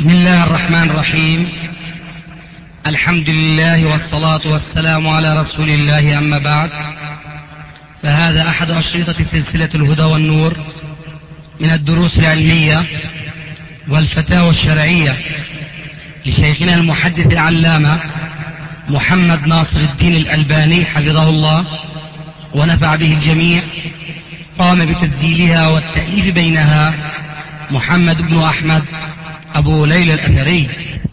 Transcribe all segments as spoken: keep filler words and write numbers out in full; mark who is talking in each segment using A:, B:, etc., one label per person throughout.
A: بسم الله الرحمن الرحيم. الحمد لله والصلاة والسلام على رسول الله، أما بعد، فهذا أحد أشرطة سلسلة الهدى والنور من الدروس العلمية والفتاوى الشرعية لشيخنا المحدث العلامة محمد ناصر الدين الألباني حفظه الله ونفع به الجميع. قام بتسجيلها والتأليف بينها محمد بن أحمد أبو ليلى الأثري.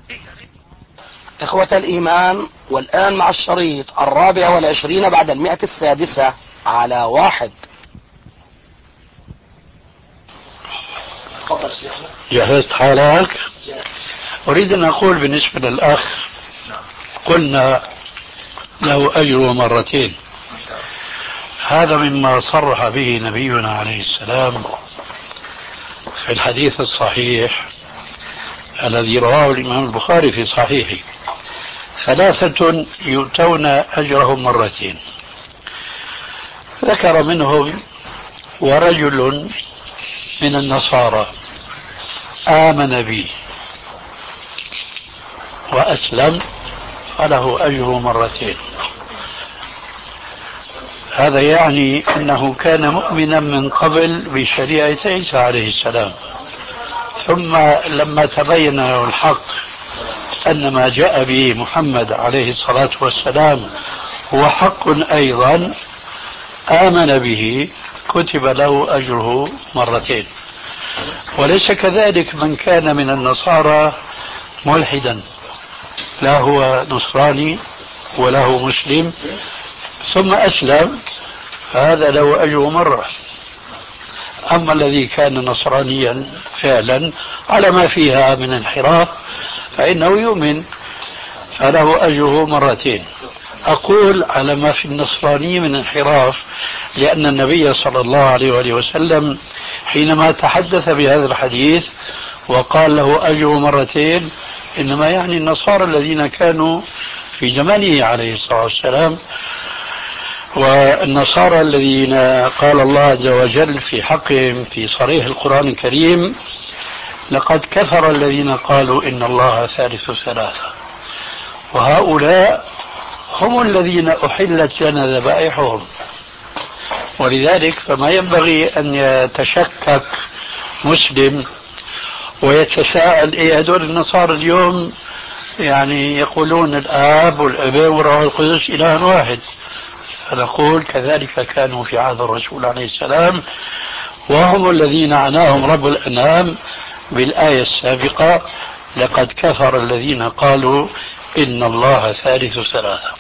B: إخوة الإيمان، والآن مع الشريط الرابع والعشرين بعد المئة السادسة على واحد. تفضل شيخنا.
C: جهزت حالك؟ أريد أن أقول بالنسبة للأخ، قلنا له أجر مرتين. هذا مما صرح به نبينا عليه السلام في الحديث الصحيح الذي رواه الإمام البخاري في صحيحه: ثلاثة يؤتون أجرهم مرتين. ذكر منهم ورجل من النصارى آمن بي وأسلم فله أجر مرتين. هذا يعني أنه كان مؤمنا من قبل بشريعة عيسى عليه السلام، ثم لما تبين له الحق أن ما جاء به محمد عليه الصلاة والسلام هو حق أيضا، آمن به، كتب له أجره مرتين. وليس كذلك من كان من النصارى ملحدا، لا هو نصراني ولا هو مسلم ثم أسلم، فهذا له أجر مرة. أما الذي كان نصرانيا فعلا على ما فيها من انحراف فإنه يؤمن فله أجره مرتين. أقول على ما في النصراني من انحراف لأن النبي صلى الله عليه وآله وسلم حينما تحدث بهذا الحديث وقال له أجر مرتين إنما يعني النصارى الذين كانوا في زمنه عليه الصلاة والسلام، والنصارى الذين قال الله عز وجل في حقهم في صريح القرآن الكريم: لقد كفر الذين قالوا إن الله ثالث ثلاثة. وهؤلاء هم الذين أحلت لنا ذبائحهم. ولذلك فما ينبغي أن يتشكك مسلم ويتساءل: إيه هدول النصارى اليوم يعني يقولون الآب والابن والروح القدس إله واحد. فنقول كذلك كانوا في عهد الرسول عليه السلام، وهم الذين عناهم رب الأنام بالآية السابقة: لقد كفر الذين قالوا إن الله ثالث ثلاثة.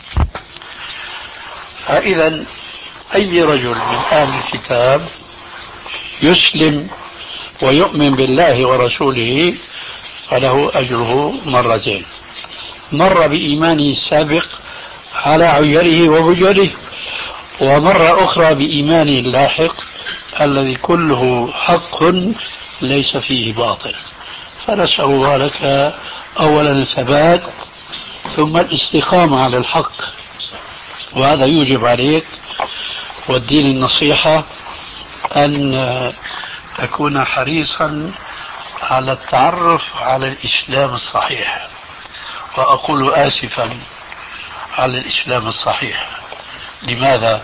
C: فإذا أي رجل من أهل الكتاب يسلم ويؤمن بالله ورسوله فله أجره مرتين: مرة بإيمانه السابق على عيره وبجره، ومرة أخرى بإيمانه اللاحق الذي كله حق ليس فيه باطل. فنسأل الله لك أولا الثبات ثم الاستقامة على الحق، وهذا يوجب عليك والدين النصيحة أن تكون حريصا على التعرف على الإسلام الصحيح. وأقول آسفا على الإسلام الصحيح. لماذا؟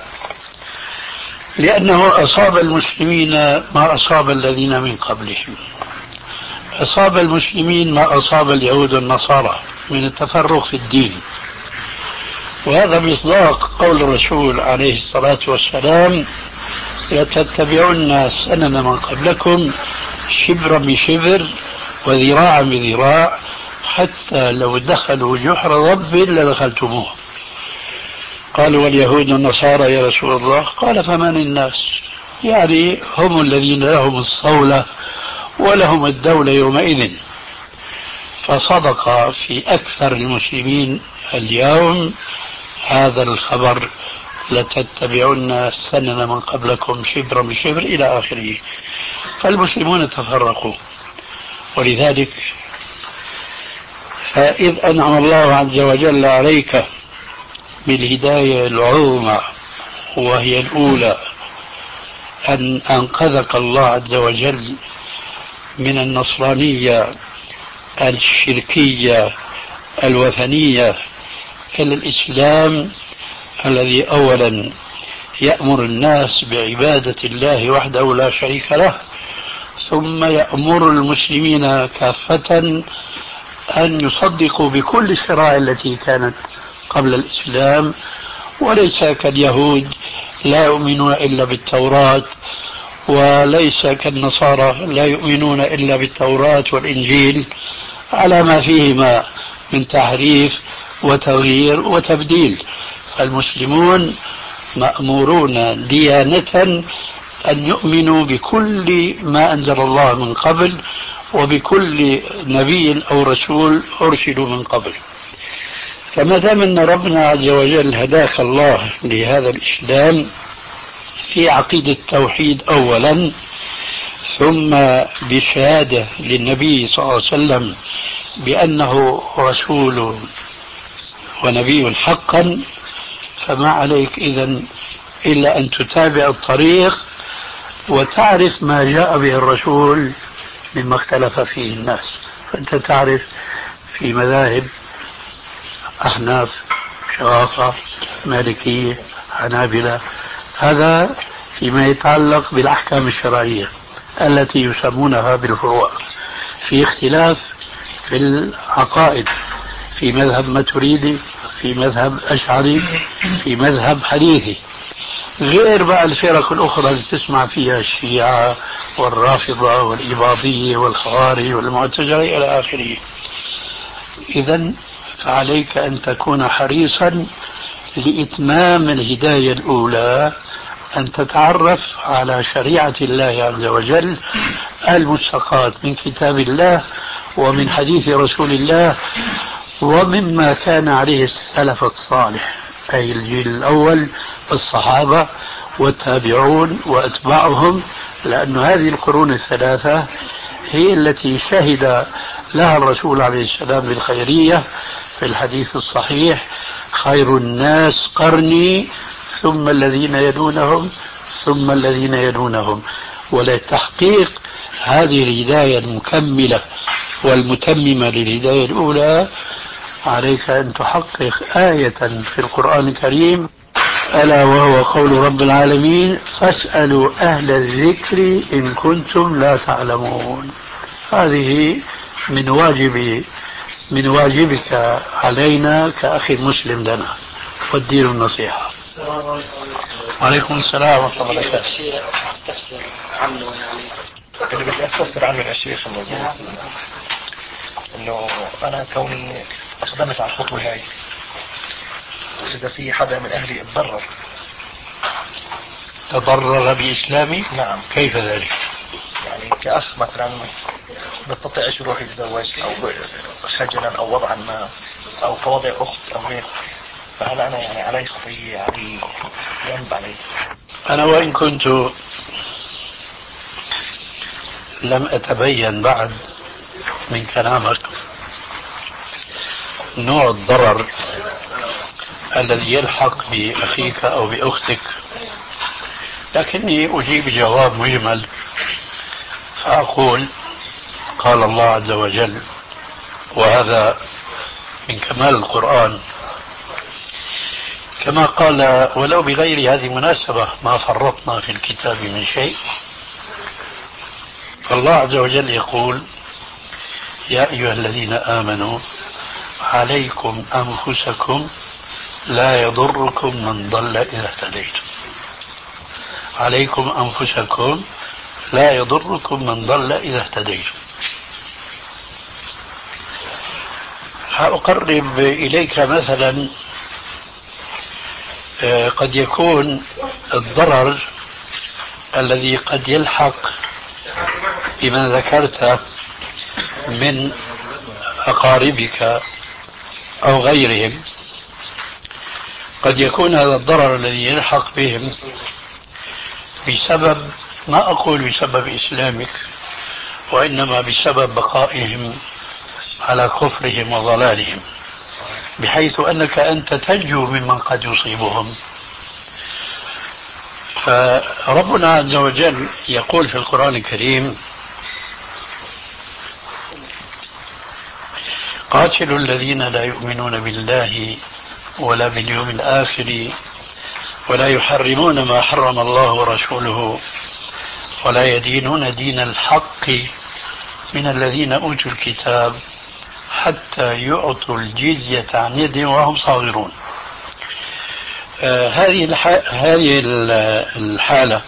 C: لأنه أصاب المسلمين ما أصاب الذين من قبلهم. أصاب المسلمين ما أصاب اليهود والنصارى من التفرق في الدين، وهذا مصداق قول الرسول عليه الصلاة والسلام: لتتبعن سنن من قبلكم شبرا بشبر وذراعا بذراع حتى لو دخلوا جحر رب لدخلتموه. قالوا: واليهود والنصارى يا رسول الله؟ قال: فمن الناس؟ يعني هم الذين لهم الصولة ولهم الدولة يومئذ. فصدق في أكثر المسلمين اليوم هذا الخبر: لتتبعن سنن من قبلكم شبرا بشبر إلى آخره. فالمسلمون تفرقوا. ولذلك فإذ أنعم الله عز وجل عليك بالهداية العظمى وهي الأولى أن أنقذك الله عز وجل من النصرانية الشركية الوثنية إلى الإسلام الذي أولا يأمر الناس بعبادة الله وحده لا شريك له، ثم يأمر المسلمين كافة أن يصدقوا بكل الشرائع التي كانت قبل الإسلام، وليس كاليهود لا يؤمنون إلا بالتوراة، وليس كالنصارى لا يؤمنون إلا بالتوراة والإنجيل على ما فيهما من تحريف وتغيير وتبديل. المسلمون مأمورون ديانة أن يؤمنوا بكل ما أنزل الله من قبل وبكل نبي أو رسول أرسلوا من قبل. فما دام أن ربنا عز وجل هداك الله لهذا الإسلام في عقيدة التوحيد أولا، ثم بشهادة للنبي صلى الله عليه وسلم بأنه رسول ونبي حقا، فما عليك إذن إلا أن تتابع الطريق وتعرف ما جاء به الرسول مما اختلف فيه الناس. فأنت تعرف في مذاهب أحناف، شرافة، مالكية، حنابلة، هذا فيما يتعلق بالأحكام الشرعية التي يسمونها بالفروع. في اختلاف في العقائد، في مذهب ماتريدي، في مذهب أشعري، في مذهب حديثي، غير بقى الفرق الأخرى اللي تسمع فيها الشيعة والرافضة والإباضية والخوارج والمعتزلة إلى آخره. إذن فعليك أن تكون حريصا لإتمام الهداية الأولى، أن تتعرف على شريعة الله عز وجل المستقاة من كتاب الله ومن حديث رسول الله ومما كان عليه السلف الصالح، أي الجيل الأول الصحابة والتابعون وأتباعهم، لأن هذه القرون الثلاثة هي التي شهد لها الرسول عليه السلام بالخيرية في الحديث الصحيح: خير الناس قرني ثم الذين يلونهم ثم الذين يلونهم. ولتحقيق هذه الهداية المكملة والمتممة للهداية الأولى عليك أن تحقق آية في القرآن الكريم، ألا وهو قول رب العالمين: فاسألوا أهل الذكر إن كنتم لا تعلمون. هذه من واجب من واجبك علينا كأخي مسلم لنا، والدين النصيحة. وعليكم السلام ورحمة الله وبركاته.
B: شيء استفسر عنه يعني
D: اللي بدي استفسر عنه يا شيخ انه انه انا كوني اقدمت على الخطوة هاي، اذا في حدا من اهلي اتضرر.
C: تضرر بإسلامي؟
D: نعم.
C: كيف ذلك؟
D: يعني كأخ مثلا بستطيعش يروح يتزوج او خجلا او وضعا ما، او كوضع اخت او غير، فهل انا يعني علي خطية، علي ذنب علي؟
C: أنا وإن كنت لم أتبين بعد من كلامك نوع الضرر الذي يلحق بأخيك أو بأختك، لكني أجيب جواب مجمل فأقول: قال الله عز وجل، وهذا من كمال القرآن، كما قال: ولو بغير هذه المناسبة ما فرطنا في الكتاب من شيء. فالله عز وجل يقول: يا أيها الذين آمنوا عليكم أنفسكم لا يضركم من ضل إذا اهتديتم. عليكم أنفسكم لا يضركم من ضل إذا اهتديتم. هأقرب إليك مثلا قد يكون الضرر الذي قد يلحق بمن ذكرت من أقاربك أو غيرهم، قد يكون هذا الضرر الذي يلحق بهم بسبب، ما أقول بسبب إسلامك، وإنما بسبب بقائهم على كفرهم وضلالهم، بحيث أنك أنت تنجو ممن قد يصيبهم. فربنا عز وجل يقول في القرآن الكريم: قاتلوا الذين لا يؤمنون بالله ولا باليوم الآخر ولا يحرمون ما حرم الله ورسوله ولا يدينون دين الحق من الذين أوتوا الكتاب حتى يعطوا الجزية عن يد وهم صاغرون. آه هذه هذه الحالة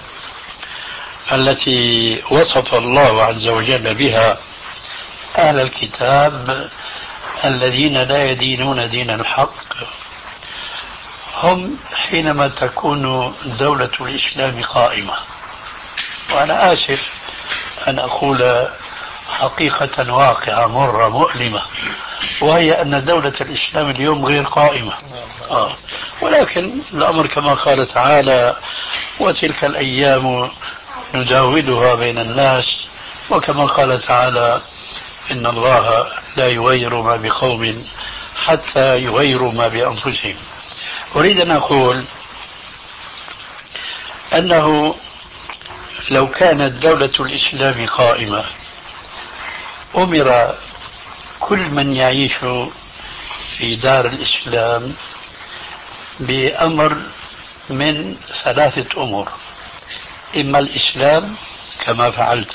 C: التي وصف الله عز وجل بها أهل الكتاب الذين لا يدينون دين الحق هم حينما تكون دولة الإسلام قائمة. وأنا آسف أن أقول حقيقة واقعة مرة مؤلمة، وهي أن دولة الإسلام اليوم غير قائمة. آه. ولكن الأمر كما قال تعالى: وتلك الأيام نداولها بين الناس، وكما قال تعالى: إن الله لا يغير ما بقوم حتى يغيروا ما بأنفسهم. أريد أن أقول أنه لو كانت دولة الإسلام قائمة أمر كل من يعيش في دار الإسلام بأمر من ثلاثة أمور: إما الإسلام كما فعلت،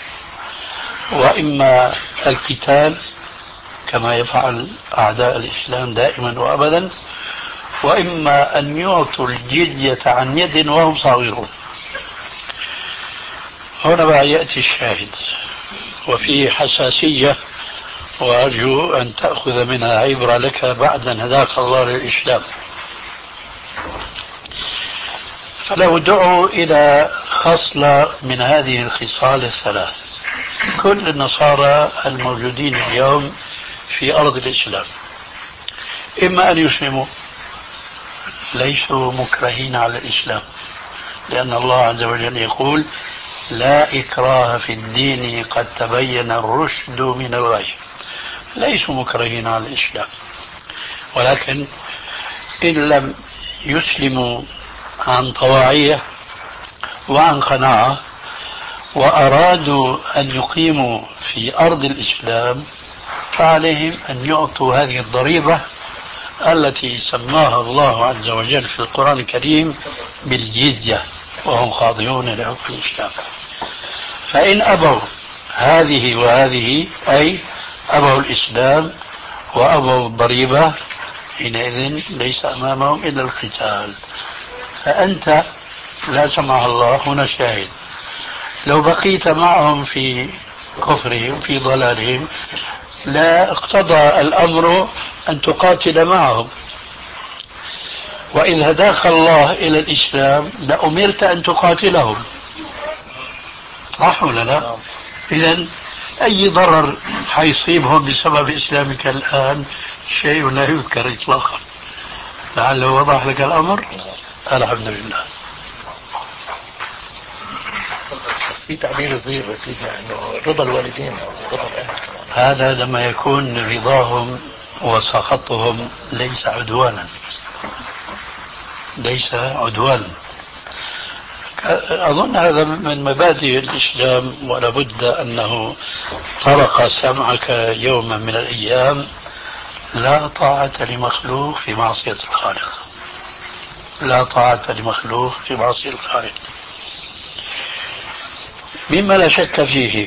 C: وإما القتال كما يفعل أعداء الإسلام دائما وأبدا، وإما أن يعطوا الجزية عن يد وهم صاغرون. هنا بقى يأتي الشاهد وفيه حساسية، وأرجو أن تأخذ منها عبرة لك بعد أن هداك الله للإسلام. فلو دعوا إلى خصلة من هذه الخصال الثلاث، كل النصارى الموجودين اليوم في أرض الإسلام إما أن يسلموا، ليسوا مكرهين على الإسلام، لأن الله عز وجل يقول: لا إكراه في الدين قد تبين الرشد من الغي. ليسوا مكرهين على الإسلام، ولكن إن لم يسلموا عن طواعية وعن قناعة وأرادوا أن يقيموا في أرض الإسلام، فعليهم أن يعطوا هذه الضريبة التي سماها الله عز وجل في القرآن الكريم بالجزية، وهم خاضعون لحكم الإسلام. فإن أبوا هذه وهذه، أي أبوا الإسلام وأبوا الضريبة، حينئذ ليس أمامهم إلا القتال. فأنت لا سمح الله، هنا شاهد، لو بقيت معهم في كفرهم في ضلالهم لا اقتضى الأمر أن تقاتل معهم، وإذ هداك الله إلى الإسلام لأمرت أن تقاتلهم، صح ولا لا؟ إذن أي ضرر حيصيبهم بسبب إسلامك الآن شيء لا يذكر إطلاقا. لعله وضح لك الأمر. الحمد لله.
D: في تعبير صغير يا سيدنا انه رضا الوالدين او رضا الاهل،
C: هذا لما يكون رضاهم وسخطهم ليس عدوانا، ليس عدوانا. أظن هذا من مبادئ الإسلام، ولا بد أنه طرق سمعك يوما من الأيام: لا طاعة لمخلوق في معصية الخالق. لا طاعة لمخلوق في معصية الخالق. مما لا شك فيه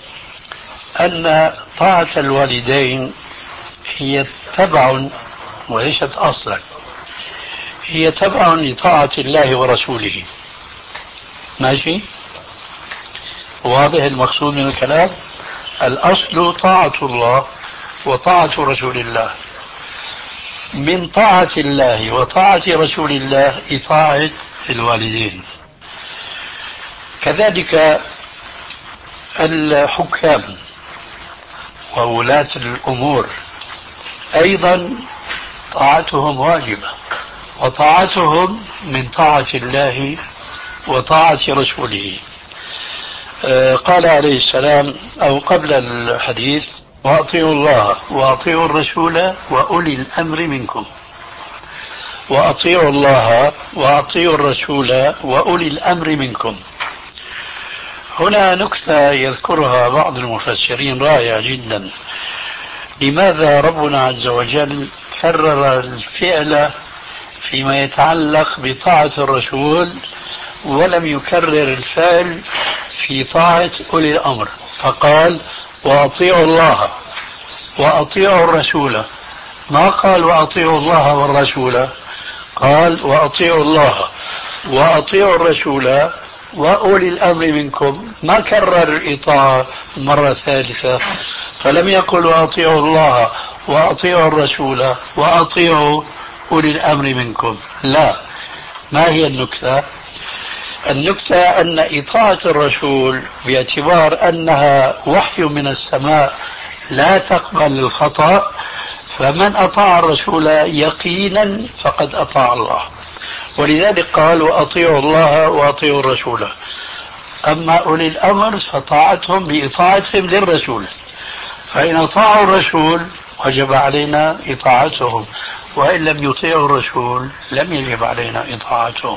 C: أن طاعة الوالدين هي تبع وليست أصلا، هي تبع لطاعة الله ورسوله. ماشي؟ واضح المقصود من الكلام؟ الأصل طاعة الله وطاعة رسول الله. من طاعة الله وطاعة رسول الله إطاعة الوالدين. كذلك الحكام وولاة الأمور أيضا طاعتهم واجبة، وطاعتهم من طاعة الله وطاعة رسوله. آه قال عليه السلام أو قبل الحديث: وأطيعوا الله وأطيعوا الرسول وأولي الأمر منكم. وأطيعوا الله وأطيعوا الرسول وأولي الأمر منكم. هنا نكتة يذكرها بعض المفسرين رائعة جدا، لماذا ربنا عز وجل كرر الفعل فيما يتعلق بطاعة الرسول ولم يكرر الفعل في طاعة أولي الأمر، فقال وأطيعوا الله وأطيعوا الرسول، ما قال وأطيعوا الله والرسول، قال وأطيعوا الله وأطيعوا الرسول وأولي الأمر منكم، ما كرر الإطاعة مرة ثالثة، فلم يقل وأطيعوا الله وأطيعوا الرسول وأطيعوا أولي الأمر منكم. لا، ما هي النكتة؟ النكتة أن إطاعة الرسول باعتبار أنها وحي من السماء لا تقبل الخطأ، فمن أطاع الرسول يقينا فقد أطاع الله، ولذلك قال وأطيعوا الله وأطيعوا الرسول. أما أولي الأمر فطاعتهم بإطاعتهم للرسول، فإن أطاعوا الرسول وجب علينا إطاعتهم، وإن لم يطيعوا الرسول لم يجب علينا إطاعتهم.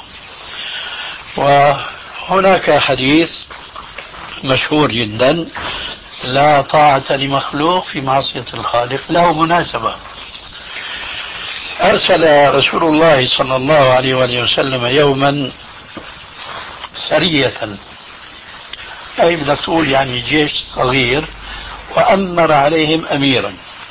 C: وهناك حديث مشهور جدا لا طاعة لمخلوق في معصية الخالق، له مناسبة. أرسل رسول الله صلى الله عليه وآله وسلم يوما سرية، أي بدك تقول يعني جيش صغير، وأمر عليهم أميرا،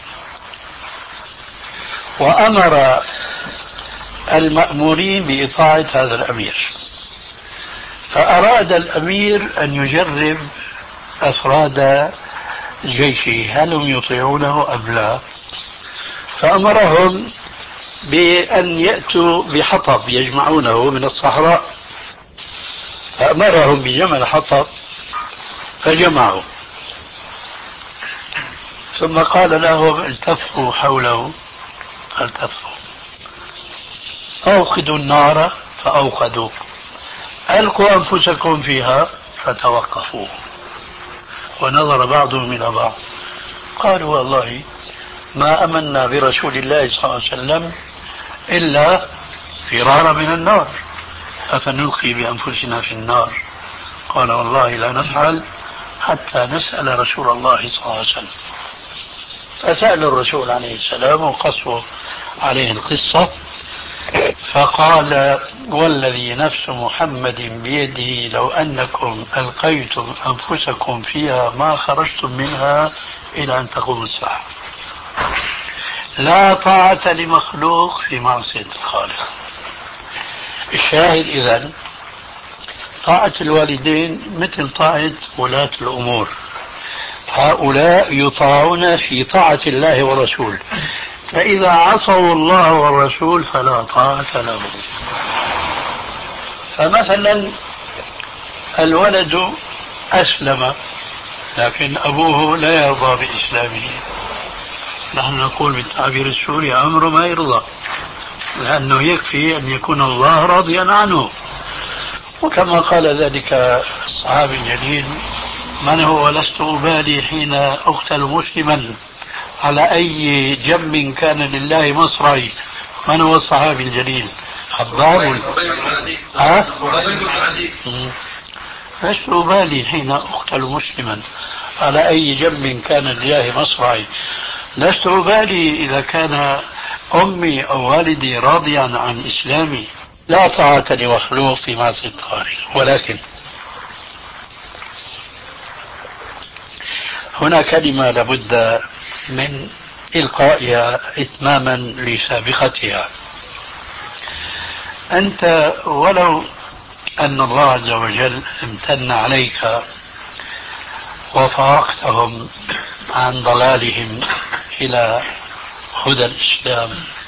C: وأمر المأمورين بإطاعة هذا الأمير، فأراد الأمير أن يجرب أفراد جيشه هل هم يطيعونه أم لا، فأمرهم بأن يأتوا بحطب يجمعونه من الصحراء، فأمرهم بجمع حطب فجمعوا، ثم قال لهم التفوا حوله، التفوا، أوقدوا النار فأوقدوا، ألقوا أنفسكم فيها فتوقفوا، ونظر بعضهم إلى بعض قالوا والله ما أمنا برسول الله صلى الله عليه وسلم إلا فرارا من النار، أفنلقي بأنفسنا في النار؟ قال والله لا نفعل حتى نسأل رسول الله صلى الله عليه وسلم. فسأل الرسول عليه السلام وقصوا عليه القصة، فقال والذي نفس محمد بيده لو أنكم ألقيتم أنفسكم فيها ما خرجتم منها إلى أن تقوم الساعة. لا طاعة لمخلوق في معصية الخالق. الشاهد إذن طاعة الوالدين مثل طاعة ولاة الأمور، هؤلاء يطاعون في طاعة الله ورسوله، فإذا عصوا الله والرسول فلا طاعة لهم. فمثلا الولد أسلم لكن أبوه لا يرضى بإسلامه، نحن نقول بالتعبير السوري أمره ما يرضى، لأنه يكفي أن يكون الله راضيا عنه. وكما قال ذلك الصحابي الجليل من هو لست أبالي حين أقتل مسلما على أي جنب كان لله مصرعي. من هو الصحابي الجليل؟ خباب. ها؟ لست أبالي حين أقتل مسلما على أي جنب كان لله مصرعي، لست أبالي إذا كان أمي أو والدي راضيا عن إسلامي. لا طاعة لمخلوق في معصية الخالق. ولكن هنا كلمة لابد من إلقائها إتماما لسابقتها. أنت ولو أن الله عز وجل امتن عليك وفارقتهم عن ضلالهم إلى هدى الإسلام،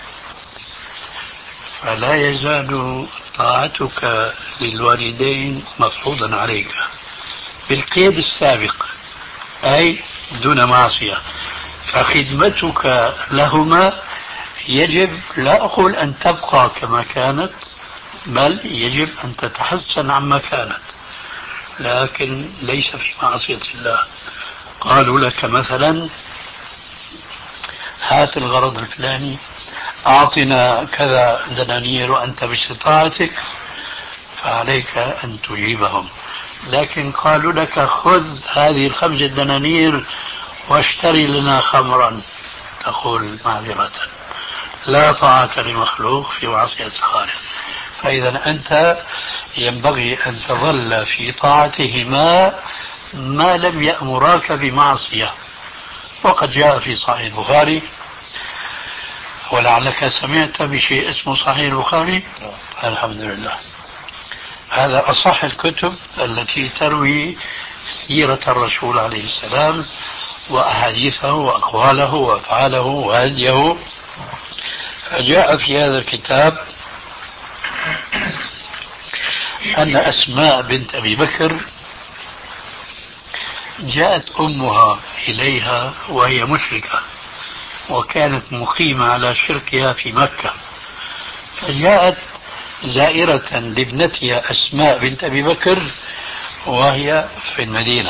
C: فلا يزال طاعتك للوالدين مفروضا عليك بالقيد السابق، أي دون معصية، فخدمتك لهما يجب لا أقول أن تبقى كما كانت، بل يجب أن تتحسن عما كانت، لكن ليس في معصية الله. قالوا لك مثلا هات الغرض الفلاني، أعطنا كذا دنانير وأنت باستطاعتك، فعليك أن تجيبهم. لكن قالوا لك خذ هذه الخمسة دنانير واشتري لنا خمرا، تقول معذرة لا طاعة لمخلوق في معصية الخالق. فإذا أنت ينبغي أن تظل في طاعتهما ما لم يأمراك بمعصية. وقد جاء في صحيح البخاري، ولعلك سمعت بشيء اسمه صحيح البخاري. الحمد لله، هذا أصح الكتب التي تروي سيرة الرسول عليه السلام وأحاديثه وأقواله وأفعاله وهديه. فجاء في هذا الكتاب أن أسماء بنت أبي بكر جاءت أمها إليها وهي مشركة، وكانت مقيمة على شركها في مكة، فجاءت زائرة لابنتها أسماء بنت أبي بكر وهي في المدينة،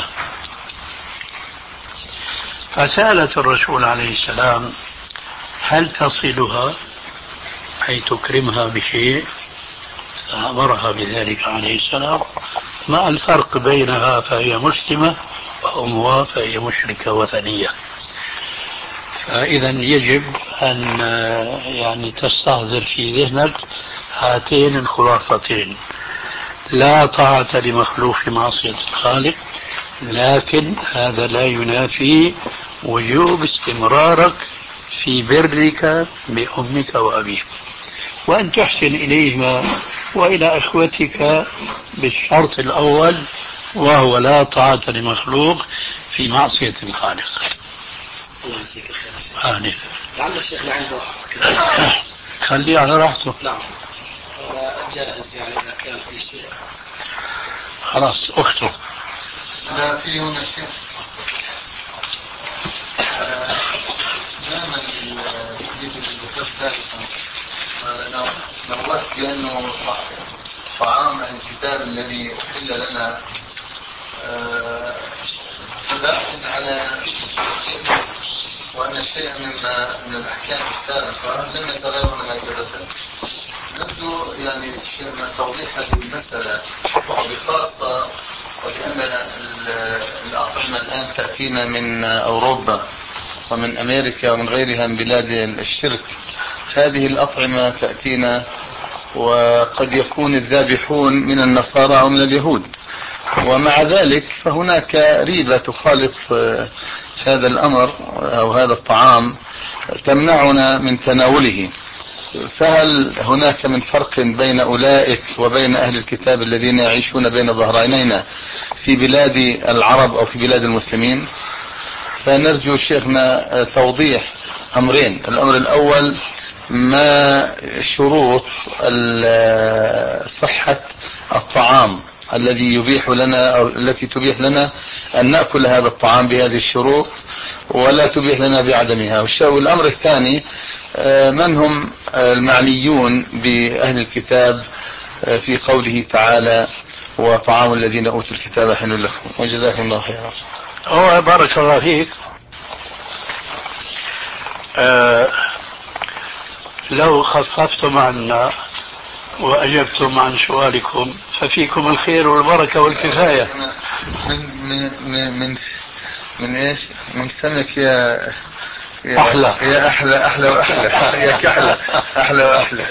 C: فسألت الرسول عليه السلام هل تصلها أي تكرمها بشيء؟ فأمرها بذلك عليه السلام. ما الفرق بينها فهي مسلمة وأمها فهي مشركة وثنية؟ فإذا يجب أن يعني تستحضر في ذهنك هاتين الخلاصتين: لا طاعة لمخلوق في معصية الخالق، لكن هذا لا ينافي وجوب استمرارك في برك بأمك وأبيك، وأن تحسن إليهما وإلى أخوتك بالشرط الأول، وهو لا طاعة لمخلوق في معصية الخالق.
B: الله يجزيك الخير يا شيخ. لعل الشيخ عنده
C: خليه على راحته.
B: نعم، جائز يعني إذا كان في شيء.
C: خلاص أخته.
E: لا في هنا شيء. دائما يجب الذكر ثالثا نوهت بأنه طعام الكتاب الذي أحل لنا تباحث على وأن الشيء مما من الأحكام السابقة لم يتغير من أجابتها. نبدو يعني توضيح هذه المسألة بخاصة وبأن الأطعمة الآن تأتينا من أوروبا ومن أمريكا ومن غيرها من بلاد الشرك. هذه الأطعمة تأتينا وقد يكون الذابحون من النصارى أو من اليهود، ومع ذلك فهناك ريبة تخالط هذا الأمر أو هذا الطعام تمنعنا من تناوله. فهل هناك من فرق بين أولئك وبين أهل الكتاب الذين يعيشون بين ظهرانينا في بلاد العرب أو في بلاد المسلمين؟ فنرجو شيخنا توضيح أمرين. الأمر الأول، ما شروط صحة الطعام الذي يبيح لنا أو التي تبيح لنا أن نأكل هذا الطعام بهذه الشروط ولا تبيح لنا بعدمها؟ والأمر الثاني، من هم المعنيون بأهل الكتاب في قوله تعالى وطعام الذين أوتوا الكتاب حل لكم؟ وجزاكم الله خيرا.
C: أوه بارك الله فيك. أه لو خففتم عنا وأجبتم عن سؤالكم ففيكم الخير والبركة والكفاية.
E: من من من من, من ايش؟ من فمك يا يا
C: أحلى
E: يا أحلى أحلى وأحلى يا كحلة أحلى وأحلى.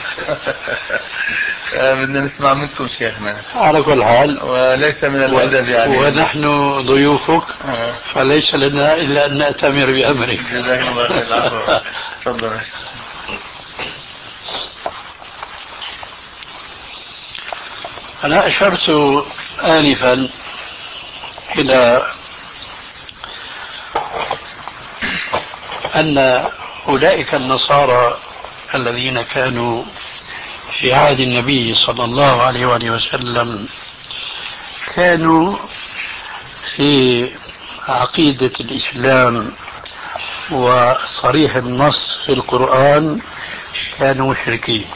E: بدنا نسمع منكم شيخنا
C: على كل حال،
E: وليس من الأدب يعني،
C: ونحن ضيوفك فليس لنا إلا أن نأتمر بأمرك.
E: جزاك الله خير. العفو. تفضل.
C: أنا أشرت آنفا إلى أن أولئك النصارى الذين كانوا في عهد النبي صلى الله عليه وآله وسلم كانوا في عقيدة الإسلام وصريح النص في القرآن كانوا مشركين،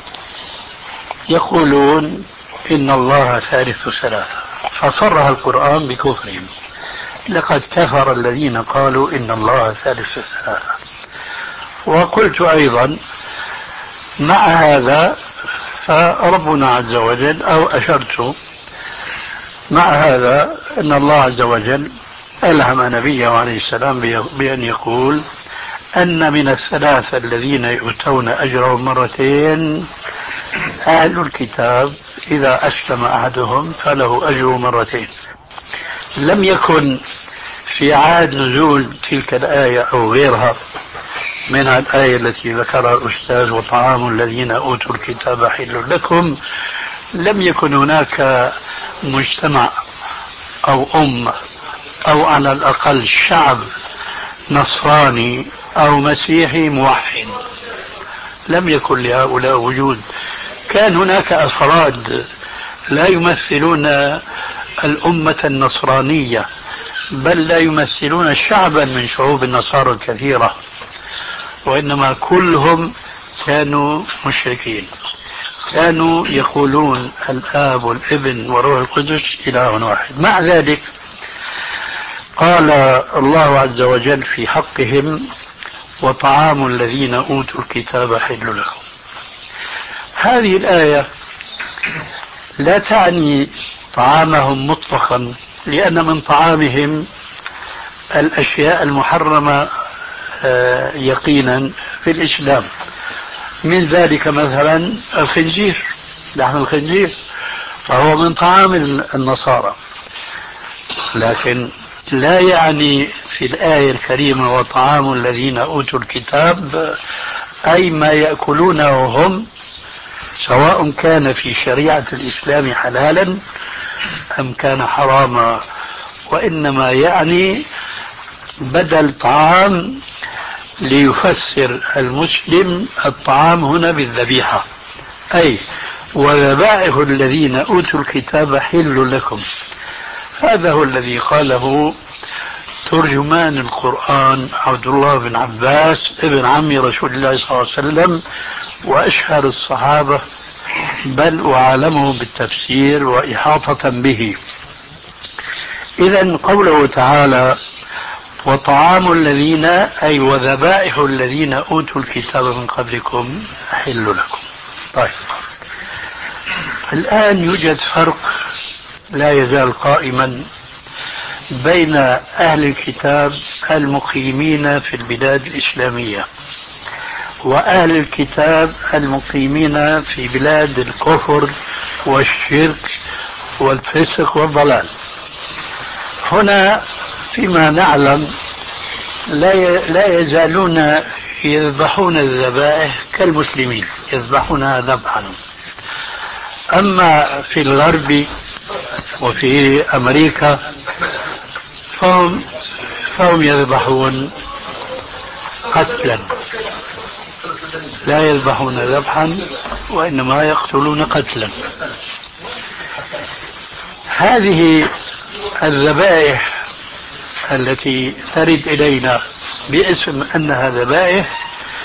C: يقولون إن الله ثالث ثلاثة، فصرح القرآن بكفرهم: لقد كفر الذين قالوا إن الله ثالث ثلاثة. وقلت أيضا مع هذا فربنا عز وجل، أو أشرت مع هذا أن الله عز وجل ألهم نبيه عليه السلام بأن يقول أن من الثلاثة الذين يؤتون أجرهم مرتين أهل الكتاب إذا أسلم أحدهم فله أجر مرتين. لم يكن في عهد نزول تلك الآية أو غيرها من الآية التي ذكرها الأستاذ وطعام الذين أوتوا الكتاب حل لكم، لم يكن هناك مجتمع أو أمة أو على الأقل شعب نصراني أو مسيحي موحد، لم يكن لهؤلاء وجود. كان هناك أفراد لا يمثلون الأمة النصرانية، بل لا يمثلون شعبا من شعوب النصارى الكثيرة، وإنما كلهم كانوا مشركين، كانوا يقولون الآب والابن والروح القدس إله واحد. مع ذلك قال الله عز وجل في حقهم وطعام الذين أوتوا الكتاب حل لكم. هذه الآية لا تعني طعامهم مطلقا، لأن من طعامهم الأشياء المحرمة يقينا في الإسلام، من ذلك مثلا الخنزير، لحم الخنزير فهو من طعام النصارى، لكن لا يعني في الآية الكريمة وطعام الذين أوتوا الكتاب أي ما يأكلونه هم، سواء كان في شريعة الإسلام حلالا أم كان حراما، وإنما يعني بدل طعام ليفسر المسلم الطعام هنا بالذبيحة، أي وذبائح الذين أوتوا الكتاب حل لكم. هذا هو الذي قاله ترجمان القرآن عبد الله بن عباس ابن عم رسول الله صلى الله عليه وسلم وأشهر الصحابة بل وعالمه بالتفسير وإحاطة به. إذن قوله تعالى وطعام الذين أي وذبائح الذين أوتوا الكتاب من قبلكم حل لكم. طيب، الآن يوجد فرق لا يزال قائما بين أهل الكتاب المقيمين في البلاد الإسلامية وأهل الكتاب المقيمين في بلاد الكفر والشرك والفسق والضلال. هنا فيما نعلم لا يزالون يذبحون الذبائح كالمسلمين، يذبحونها ذبحا. أما في الغرب وفي أمريكا فهم, فهم يذبحون قتلا، لا يذبحون ذبحا وإنما يقتلون قتلا. هذه الذبائح التي ترد إلينا باسم أنها ذبائح،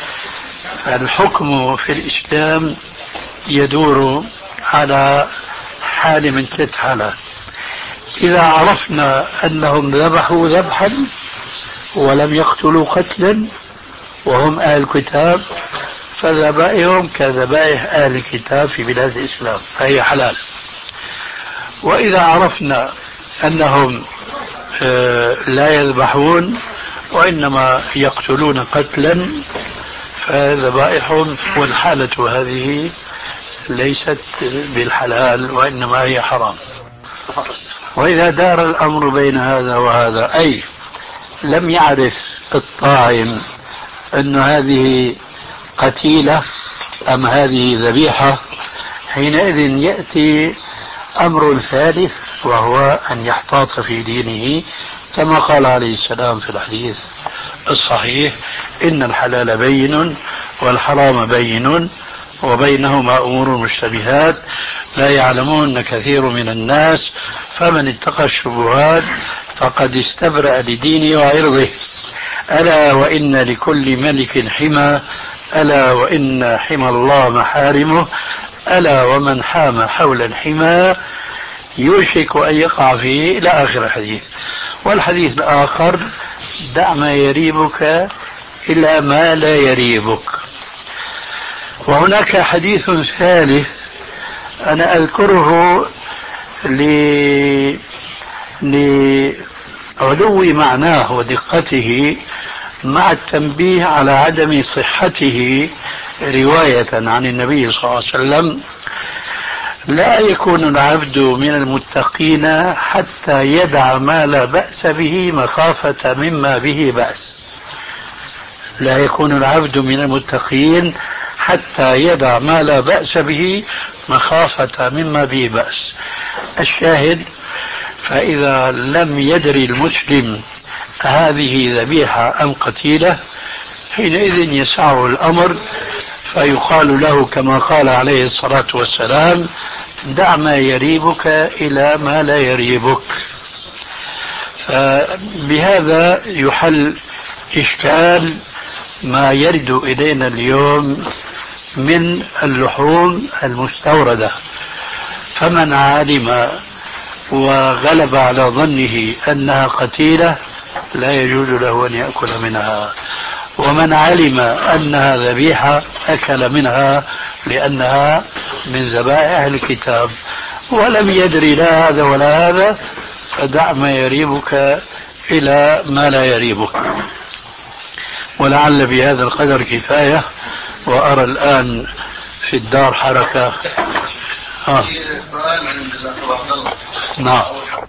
C: الحكم في الإسلام يدور على حال من ثلاث حالات. إذا عرفنا أنهم ذبحوا ذبحا ولم يقتلوا قتلا وهم أهل الكتاب فذبائحهم كذبائح أهل الكتاب في بلاد الإسلام فهي حلال. وإذا عرفنا أنهم لا يذبحون وإنما يقتلون قتلا فذبائحهم والحالة هذه ليست بالحلال وإنما هي حرام. وإذا دار الأمر بين هذا وهذا، أي لم يعرف الطاعم أن هذه قتيلة أم هذه ذبيحة، حينئذ يأتي أمر ثالث وهو أن يحتاط في دينه كما قال عليه السلام في الحديث الصحيح إن الحلال بين والحرام بين وبينهما أمور مشتبهات لا يعلمون كثير من الناس فمن اتقى الشبهات فقد استبرأ لدينه وعرضه. ألا وإن لكل ملك حمى ألا وإن حمى الله محارمه ألا ومن حام حول الحمى يوشك أن يقع فيه إلى آخر الحديث. والحديث الآخر دع ما يريبك إلى ما لا يريبك. وهناك حديث ثالث أنا أذكره لعلو معناه ودقته مع التنبيه على عدم صحته رواية عن النبي صلى الله عليه وسلم: لا يكون العبد من المتقين حتى يدع ما لا بأس به مخافة مما به بأس. لا يكون العبد من المتقين حتى يدع ما لا بأس به مخافة مما به بأس. الشاهد: فإذا لم يدري المسلم هذه ذبيحة أم قتيلة حينئذ يسعه الأمر فيقال له كما قال عليه الصلاة والسلام: دع ما يريبك إلى ما لا يريبك. فبهذا يحل إشكال ما يرد إلينا اليوم من اللحوم المستوردة. فمن علم وغلب على ظنه أنها قتيلة لا يجوز له أن يأكل منها، ومن علم أنها ذبيحة أكل منها لأنها من ذبائح الكتاب. ولم يدري لا هذا ولا هذا فدع ما يريبك إلى ما لا يريبك. ولعل بهذا القدر كفاية، وأرى الآن في الدار حركة. آه.
E: سؤال عند الأخ عبد الله.
C: نعم.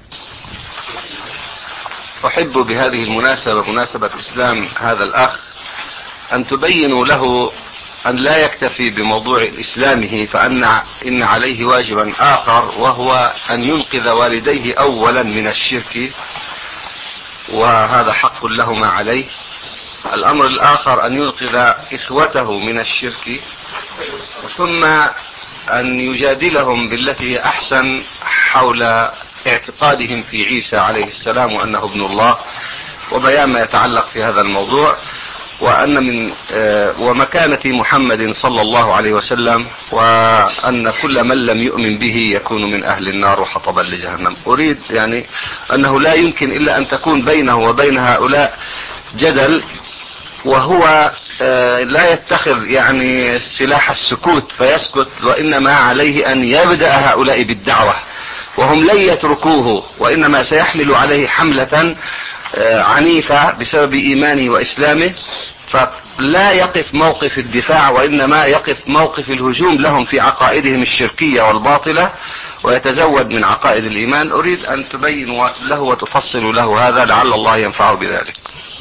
F: أحب بهذه المناسبة، مناسبة إسلام هذا الأخ، أن تبينوا له أن لا يكتفي بموضوع إسلامه، فأن إن عليه واجبا آخر، وهو أن ينقذ والديه أولا من الشرك، وهذا حق لهما عليه. الأمر الآخر أن ينقذ إخوته من الشرك، ثم أن يجادلهم بالتي هي أحسن حول اعتقادهم في عيسى عليه السلام وأنه ابن الله، وبيان ما يتعلق في هذا الموضوع، وأن من ومكانة محمد صلى الله عليه وسلم، وأن كل من لم يؤمن به يكون من أهل النار وحطبا لجهنم. أريد يعني أنه لا يمكن إلا أن تكون بينه وبين هؤلاء جدل، وهو لا يتخذ يعني سلاح السكوت فيسكت، وإنما عليه أن يبدأ هؤلاء بالدعوة، وهم لن يتركوه، وإنما سيحمل عليه حملة عنيفة بسبب إيمانه وإسلامه. فلا يقف موقف الدفاع، وإنما يقف موقف الهجوم لهم في عقائدهم الشركية والباطلة، ويتزود من عقائد الإيمان. أريد أن تبين له وتفصل له هذا، لعل الله ينفعه بذلك.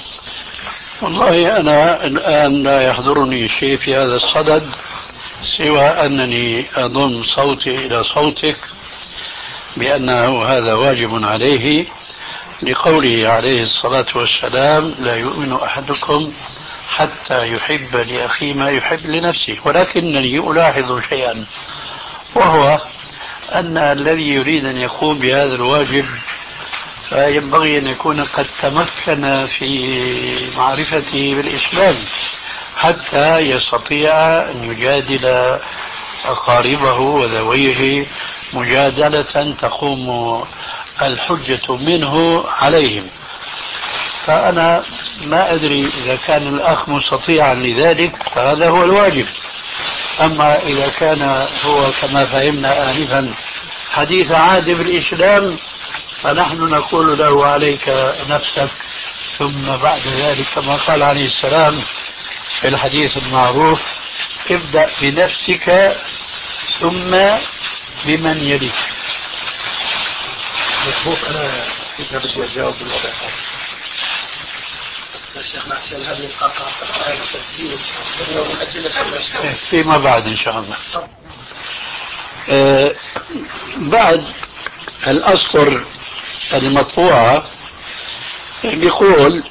C: والله أنا الآن لا يحضرني شيء في هذا الصدد سوى أنني أضم صوتي إلى صوتك بأنه هذا واجب عليه، لقوله عليه الصلاة والسلام: لا يؤمن أحدكم حتى يحب لأخيه ما يحب لنفسه. ولكنني ألاحظ شيئا، وهو أن الذي يريد أن يقوم بهذا الواجب فينبغي أن يكون قد تمكن في معرفته بالإسلام حتى يستطيع أن يجادل أقاربه وذويه مجادلة تقوم الحجة منه عليهم. فأنا ما أدري إذا كان الأخ مستطيعا لذلك فهذا هو الواجب. أما إذا كان هو كما فهمنا آنفا حديث عهد بالإسلام فنحن نقول له: عليك نفسك، ثم بعد ذلك كما قال عليه السلام في الحديث المعروف: ابدأ بنفسك ثم بمن يليك.
D: مظبوط. أنا كنت بدي أجاوب بالوضع هذا، بس شيخنا عشان هذه القطعة هذا التسجيل نأجلها
C: فيما بعد إن شاء الله. آه بعد الأسطر المطبوعة بيقول: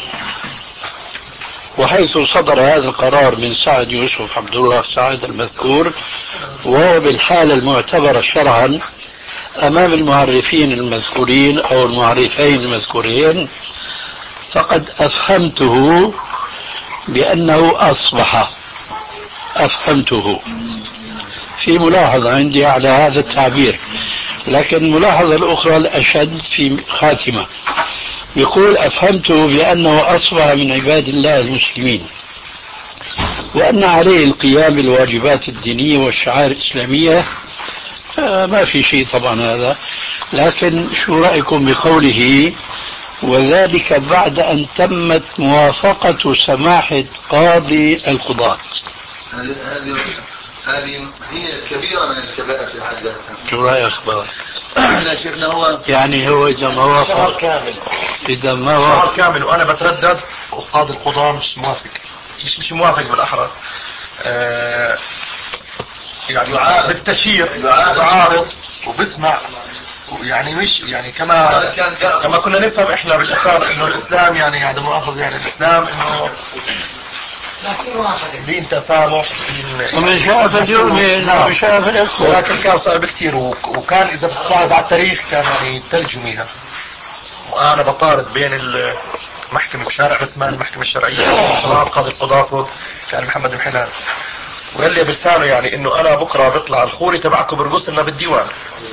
C: وحيث صدر هذا القرار من سعد يوسف عبد الله سعد المذكور، وهو بالحالة المعتبرة شرعا أمام المعرفين المذكورين أو المعرفين المذكورين، فقد أفهمته بأنه أصبح. أفهمته في ملاحظة عندي على هذا التعبير، لكن الملاحظة الأخرى الأشد في خاتمة. يقول: أفهمته بأنه أصبح من عباد الله المسلمين، وأن عليه القيام بالواجبات الدينية والشعائر الإسلامية. ما في شيء طبعا هذا، لكن شو رأيكم بقوله: وذلك بعد أن تمت موافقة سماحة قاضي القضاة.
E: هذه هذه هذه هي كبيرة من الكبائر في حد ذاتها.
C: شو رأيك بقى؟
E: لا شفنا هو
C: يعني هو إذا ما وافق
D: شهر كامل
C: إذا ما
D: شهر
C: وافق
D: كامل وأنا بتردد وقاضي القضاة مش موافق مش مش موافق بالأحرى آه يعني بيستشير ويعارض وبسمع يعني مش يعني كما كما كنا نفهم احنا بالاساس انه الاسلام يعني هذا مؤاخذة يعني الاسلام انه دين تسامح
C: ومن شاء فليؤمن ومن شاء فليكفر.
D: ولكن كان صعب كثير وكان اذا بتلاحظ على التاريخ كان يعني تلجميها وانا بطارد بين المحكمة بشارع عثمان المحكمة الشرعية صراحة قاضي القضاة فوق كان محمد محلان وقال لي بلسانه يعني انه انا بكره بيطلع الخوري تبعكم برقص لنا بالديوان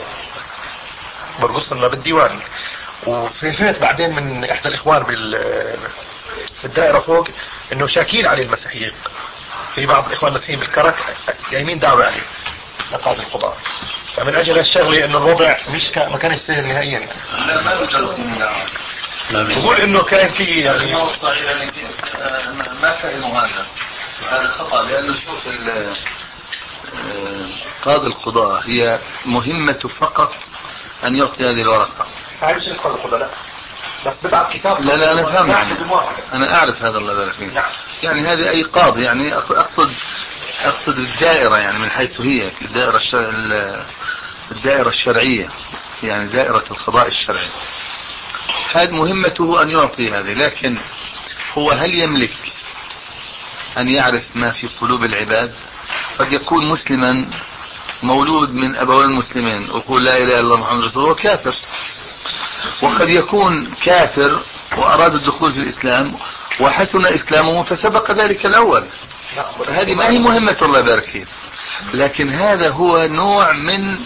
D: برقص لنا بالديوان. وفهمت بعدين من احدى الاخوان بالدائره فوق انه شاكين عليه المسيحيين في بعض الاخوان المسيحيين بالكرك جايين دعوه عليه لقاضي القضاء. فمن اجل هالشغله انه الوضع مش ك... ما كانش سهل نهائيا يعني.
E: لا ما يوجد من دعوه.
D: بقول انه كان في يعني
E: ما فهموا هذا هذا خطأ لأنه شوف قاضي القضاء هي مهمته فقط أن يعطي هذه الورقة.
D: هاي مش قاضي القضاء لا بس ببعث كتاب.
E: لا لا أنا فهم يعني أنا أعرف هذا الله يبارك فيك. يعني هذه أي قاضي يعني أقصد أقصد الدائرة يعني من حيث هي الدائرة الشرع الدائرة الشرعية يعني دائرة القضاء الشرعي هذه مهمته أن يعطي هذه. لكن هو هل يملك أن يعرف ما في قلوب العباد؟ قد يكون مسلما مولود من أبوين مسلمين ويقول لا إله إلا الله محمد رسول الله وكافر وقد يكون كافر وأراد الدخول في الإسلام وحسن إسلامه فسبق ذلك الأول. هذه ما هي مهمة الله يبارك فيه. لكن هذا هو نوع من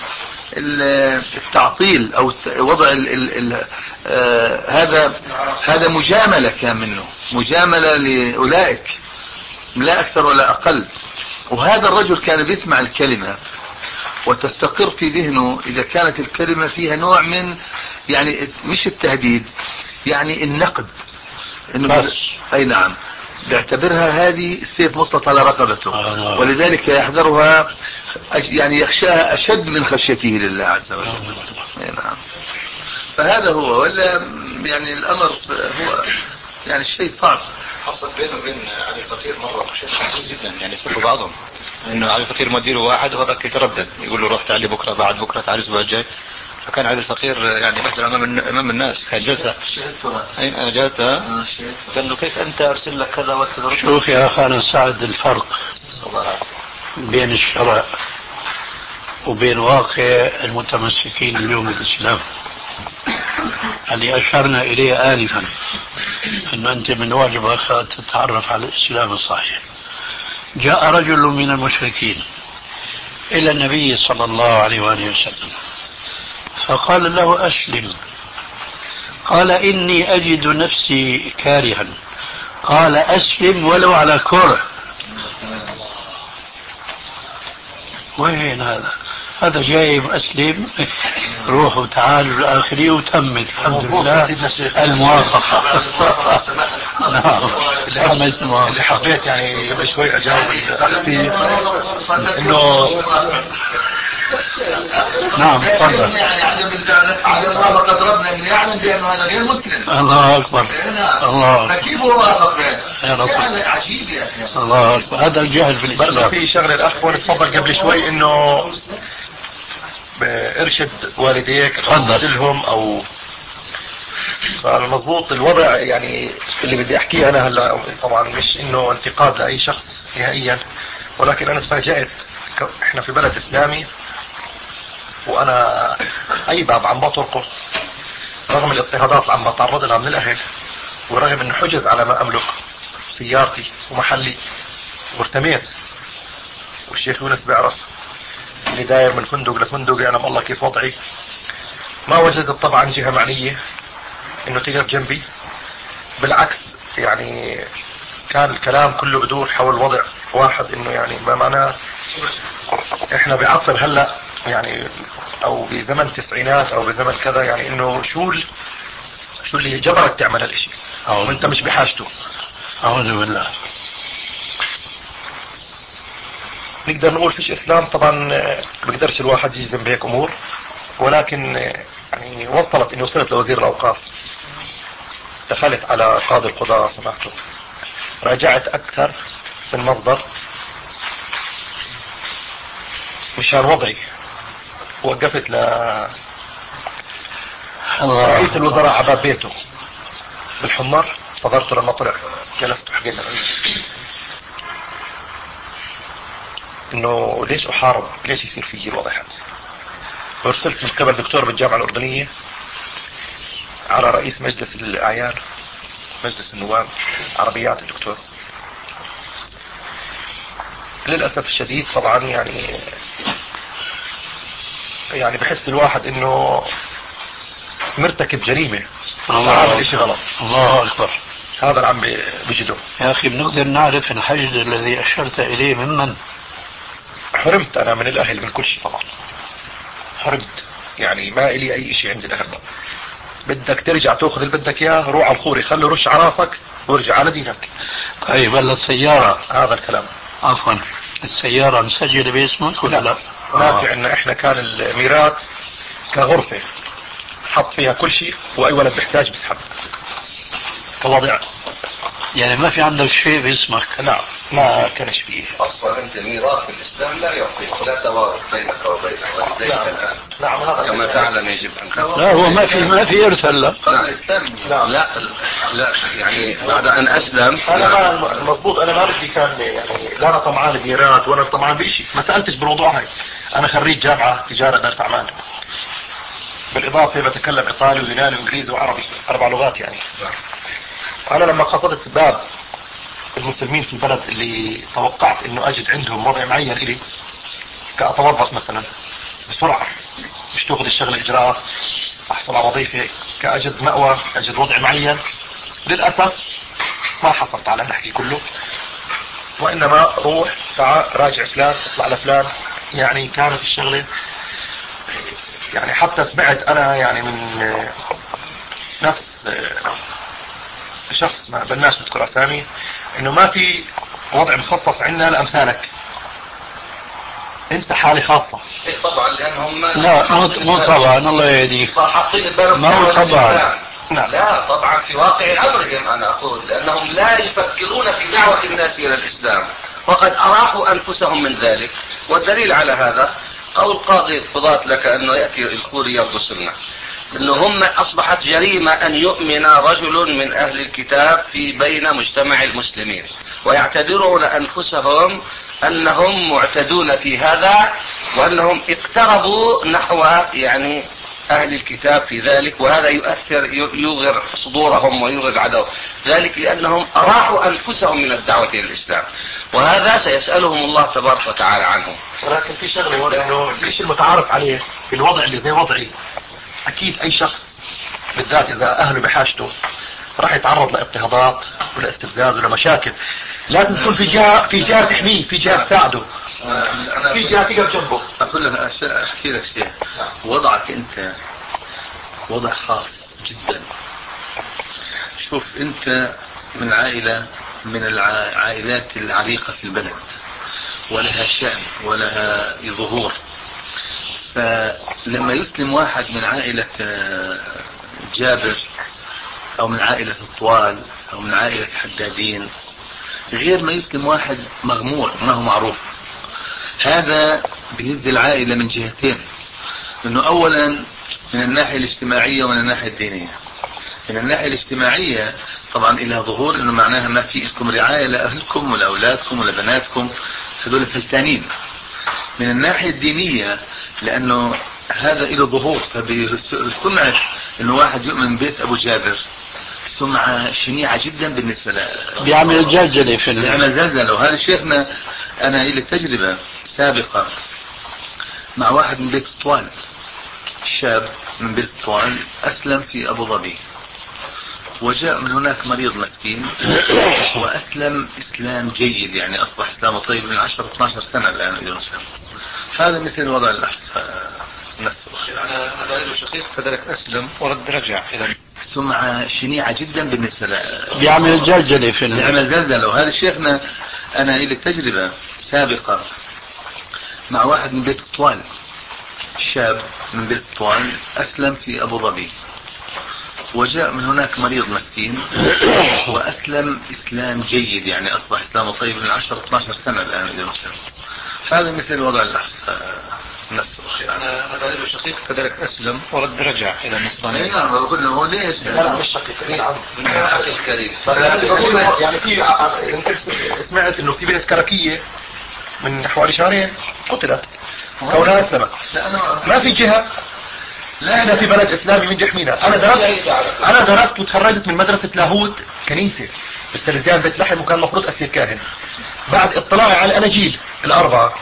E: التعطيل أو وضع ال ال ال آه هذا هذا مجاملة كان منه مجاملة لأولئك لا أكثر ولا أقل. وهذا الرجل كان بيسمع الكلمة وتستقر في ذهنه إذا كانت الكلمة فيها نوع من يعني مش التهديد يعني النقد إنه أي نعم بيعتبرها هذه السيف مسلط على رقبته ولذلك يحذرها يعني يخشاها أشد من خشيته لله عز وجل. أي نعم. فهذا هو ولا يعني الأمر هو يعني شيء صعب.
G: حصل بينه وبين علي الفقير مرة شيء صعب جدا يعني يسبوا بعضهم انه علي الفقير مديره واحد وهذاك يتردد يقول له روح تعالي بكره بعد بكره تعالي الاسبوع الجاي. فكان علي الفقير يعني مثلا امام امام الناس كان جلسه اي انا جلستها قال له كيف انت ارسل لك كذا وكذا.
C: شوف يا اخانا سعد الفرق بين الشرع وبين واقع المتمسكين اليوم بالاسلام اللي اشرنا اليه انفا أن أنت من واجبك تتعرف على الإسلام الصحيح. جاء رجل من المشركين إلى النبي صلى الله عليه وآله وسلم فقال له أسلم. قال إني أجد نفسي كارها. قال أسلم ولو على كره. وين هذا؟ هذا جاي أسلم روح وتعال والآخري وتمت الحمد لله الموافقة. نعم
D: اللي حبيت يعني قبل شوي أجاوب الأخ فيه إنه
C: نعم تفضل.
E: يعني عدم عدم موافقة ربنا إنه يعلم بأنه هذا غير مسلم.
C: الله أكبر. الله.
E: فكيف هو وافق به؟
C: يعني
E: عجيب يا أخي.
C: الله أكبر. هذا الجهل في الإسلام.
D: في شغله الأخ وأنا تفضل قبل شوي إنه ارشد والديك لهم او فالمضبوط الوضع يعني اللي بدي احكيه انا هلا طبعا مش انه انتقاد لاي شخص نهائيا ولكن انا تفاجأت احنا في بلد اسلامي وانا اي باب عم بطرقه رغم الاضطهادات اللي عم بتعرض لها من الاهل ورغم انه حجز على ما املك سيارتي ومحلي وارتميت والشيخ يونس بيعرف اللي داير من فندق لفندق يعلم الله كيف وضعي. ما وجدت طبعا جهة معنية انه تقف جنبي بالعكس يعني كان الكلام كله بدور حول وضع واحد انه يعني ما معناه احنا بعصر هلأ يعني او بزمن تسعينات او بزمن كذا يعني انه شو شو اللي جبرك تعمل هالاشي وانت مش بحاجته؟
C: أعوذ بالله.
D: نقدر نقول فيش اسلام طبعا، بقدرش الواحد يجزم بهيك امور، ولكن يعني وصلت اني وصلت لوزير الاوقاف، دخلت على قاضي القضاء سمعته، راجعت اكثر من مصدر مشان وضعي، وقفت ل رئيس الوزراء على باب بيته بالحمر، انتظرته لما طلع، جلست وحكيت له انه ليش احارب، ليش يصير في الوضع هذا. وارسلت من قبل دكتور بالجامعة الأردنية على رئيس مجلس الأعيان، مجلس النواب، عربيات الدكتور. للأسف الشديد طبعا يعني يعني بحس الواحد انه مرتكب جريمة، عامل اشي غلط.
C: الله أكبر.
D: هذا اللي عم بجده.
C: يا أخي بنقدر نعرف الحجز الذي أشرت إليه ممن؟
D: حرمت أنا من الأهل من كل شيء طبعا، حرمت، يعني ما إلي أي شيء عندي الأهل. بدك ترجع تأخذ اللي بدك إياه، روح على الخوري، خلي رش على راسك وارجع على دينك.
C: طيب هلا السيارة،
D: هذا الكلام.
C: عفوا، السيارة مسجلة باسمك ولا لا؟
D: ما في عندنا احنا، كان الميرات كغرفة حط فيها كل شيء، واي ولد بيحتاج بسحب كوضع.
C: يعني ما في عندك شيء باسمك؟
D: نعم، ما كانش فيه.
F: اصلا انت ميراث في الاسلام لا يعطيك، لا توارث بينك وبين والديك الان.
D: نعم، هذا
F: كما تعلم يجب ان تفعل.
C: لا هو ما في ما في ارث هلا.
F: لا لا لا يعني بعد ان اسلم.
D: انا ما مضبوط، انا ما بدي كان يعني، لا انا طمعان بميراث ولا طمعان بشيء، ما سالتش بالموضوع هاي. انا خريج جامعه تجاره اداره اعمال، بالاضافه بتكلم ايطالي ويوناني وانجليزي وعربي، اربع لغات يعني. انا لما قصدت باب المسلمين في البلد اللي توقعت انه اجد عندهم وضع معين الي، كأتوظف مثلا بسرعة، مش تاخذ الشغل اجراء، احصل على وظيفة، كأجد مأوى، اجد وضع معين، للأسف ما حصلت على الحكي كله، وانما روح تعال راجع فلان، اطلع لفلان. يعني كانت الشغلة يعني، حتى سمعت انا يعني من نفس شخص ما بلناش نذكر اسامي، انه ما في وضع مخصص عندنا لامثالك، انت حالة خاصة.
F: إيه طبعا، لانهم
C: لا مو مو طبعا، الله يهديك.
F: حاطين بالهم
C: ما هو طبعا.
F: لا طبعا في واقع امرهم انا اقول، لانهم لا يفكرون في دعوة الناس الى الاسلام، وقد اراحوا انفسهم من ذلك. والدليل على هذا قول قاضي القضاة لك انه يأتي الخوري يرقص لنا، انه هم اصبحت جريمة ان يؤمن رجل من اهل الكتاب في بين مجتمع المسلمين، ويعتبرون انفسهم انهم معتدون في هذا، وانهم اقتربوا نحو يعني اهل الكتاب في ذلك، وهذا يؤثر يغر صدورهم ويغر عدو ذلك، لانهم اراحوا انفسهم من الدعوة الى الاسلام، وهذا سيسألهم الله تبارك وتعالى عنه.
D: ولكن في شغله هو انه ليش المتعارف عليه في الوضع اللي زي وضعي، اكيد اي شخص بالذات اذا اهله بحاجته راح يتعرض لاضطهادات ولا استفزاز ولا مشاكل، لازم تكون في جهة في جهة تحميه، في جهة تساعده، في جهة تقف جنبه.
E: اقول لك اشياء، احكي لك شيء. وضعك انت وضع خاص جدا. شوف انت من عائلة من العائلات العريقة في البلد، ولها شأن ولها ظهور، فلما يسلم واحد من عائلة جابر او من عائلة الطوال او من عائلة حدادين، غير ما يسلم واحد مغمور ما هو معروف. هذا بيهز العائلة من جهتين، انه اولا من الناحية الاجتماعية ومن الناحية الدينية. من الناحية الاجتماعية طبعا الى ظهور انه معناها ما في لكم رعاية لاهلكم ولا اولادكم ولا بناتكم، هذول فلتانين. من الناحية الدينية لانه هذا له ظهور، فبسمعة انه واحد يؤمن بيت ابو جابر سمعة شنيعة جدا بالنسبة له،
C: بيعمل زلزلة في ال...
E: بيعمل زلزلة. وهذا شيخنا انا لي تجربة سابقة مع واحد من بيت الطوال، شاب من بيت الطوال اسلم في ابو ظبي، وجاء من هناك مريض مسكين واسلم اسلام جيد، يعني اصبح اسلامه طيب من عشرة اثني عشر سنة الان الى مسلم. هذا مثل وضع الاخ نفسه.
G: هذا له شقيق كذلك اسلم ورد رجع الى
E: سمعة شنيعة جدا بالنسبة له.
C: بيعمل زلزلة في
E: بيعمل زلزلة. وهذا شيخنا أنا إلي تجربة سابقة مع واحد من بيت الطوال، شاب من بيت الطوال أسلم في أبو ظبي، وجاء من هناك مريض مسكين وأسلم إسلام جيد، يعني أصبح إسلامه طيب من عشرة اثني عشر سنة الآن إذا مسلم. هذا مثل وضع الأخ نفسه.
G: هذا له شقيق كذلك أسلم ورد رجع إلى النصرانية.
E: نعم قلنا هو ليش؟
D: لا لا مش شقيق. نعم
F: أخي الكريم.
D: يعني في انت سمعت انه في بنت كركية من حوالي شهرين قتلت كونها اسلمت. ما في جهة، لا احنا في بلد اسلامي من يحمينا. انا درست انا درست وتخرجت من مدرسة لاهوت كنيسة بالسلزيان بيت لحم، وكان المفروض اصير كاهن. بعد اطلاعي على الاناجيل الاربعة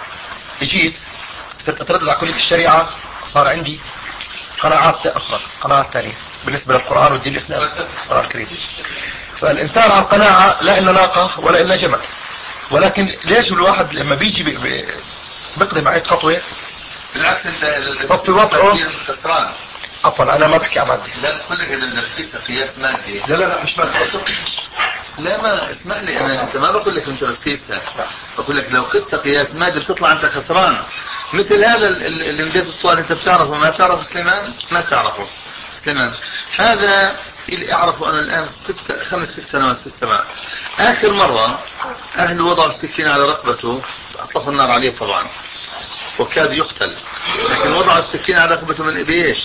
D: اجيت صرت اتردد على كلية الشريعة، صار عندي قناعات اخرى، قناعات ثانية بالنسبة للقرآن والدين الاسلامي القرآن الكريم. فالانسان على قناعة لا إلا ناقة ولا إلا جمل. ولكن ليش الواحد لما بيجي بي بي بقدم معي خطوة
E: بالعكس انت
D: صفي وضعه
E: خسران.
D: عفوا انا ما بحكي عن مادي.
E: لا بقول لك اذا بدك تقيسها قياس مادي.
D: لا لا لا مش مادي.
E: لا ما اسمع لي انا، انت ما بقول لك انت بس قيسها، بقول لك لو قست قياس مادي بتطلع انت خسران. مثل هذا اللي من بيت الطوال انت بتعرفه، ما بتعرف سليمان؟ ما بتعرفه سليمان. هذا اللي اعرفه انا الان ست خمس ست سنوات ست سنوات. اخر مرة اهله وضعوا السكين على رقبته، اطلقوا النار عليه طبعا وكاد يقتل، لكن وضعوا السكين على رقبته من بايش؟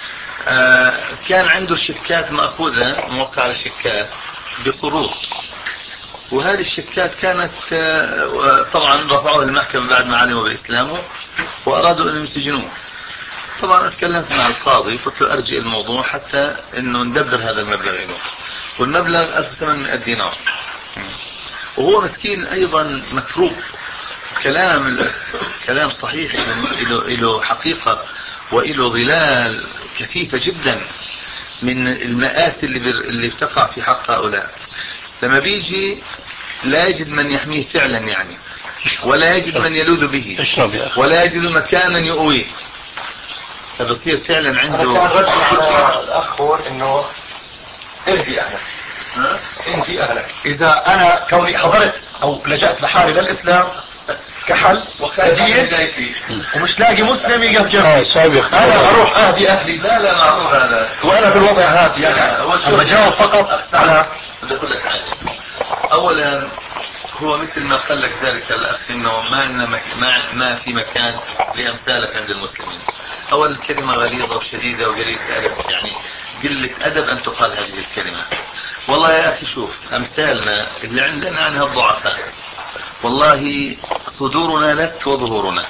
E: آه كان عنده شكات مأخوذة موقع على شكات بقروض، وهذه الشكات كانت آه طبعا رفعوه المحكمة بعد ما علموا بإسلامه وأرادوا أن يسجنوه. طبعا اتكلمت مع القاضي قلت له أرجئ الموضوع حتى أنه ندبر هذا المبلغ له، والمبلغ ألف وثمانمائة دينار، وهو مسكين أيضا مكروب. كلام كلام صحيح، له له حقيقة وله ظلال كثيفة جدا من المآسي اللي اللي بتقع في حق هؤلاء. لما بيجي لا يجد من يحميه فعلا يعني، ولا يجد من يلوذ به، ولا يجد مكانا يؤويه، فبصير فعلا عنده.
D: كان رجل على الأخور إنه اهدي أهلك اهدي أهلك. إذا أنا كوني حضرت أو لجأت لحالي للإسلام كحل وخادية ومش لاقي مسلم يقف جنبي، انا اروح اهدي اهلي.
E: لا لا معروف هذا،
D: وانا في الوضع هذا يعني انا بجاوب فقط على.
E: بدي اقول لك حاجه. اولا هو مثل ما قال لك ذلك الاخ انه ما إن ما ما في مكان لامثالك عند المسلمين. اول كلمه غليظه وشديده وقليله ادب، يعني قله ادب ان تقال هذه الكلمه. والله يا اخي شوف امثالنا اللي عندنا عنها الضعفاء، والله صدورنا لك وظهورنا،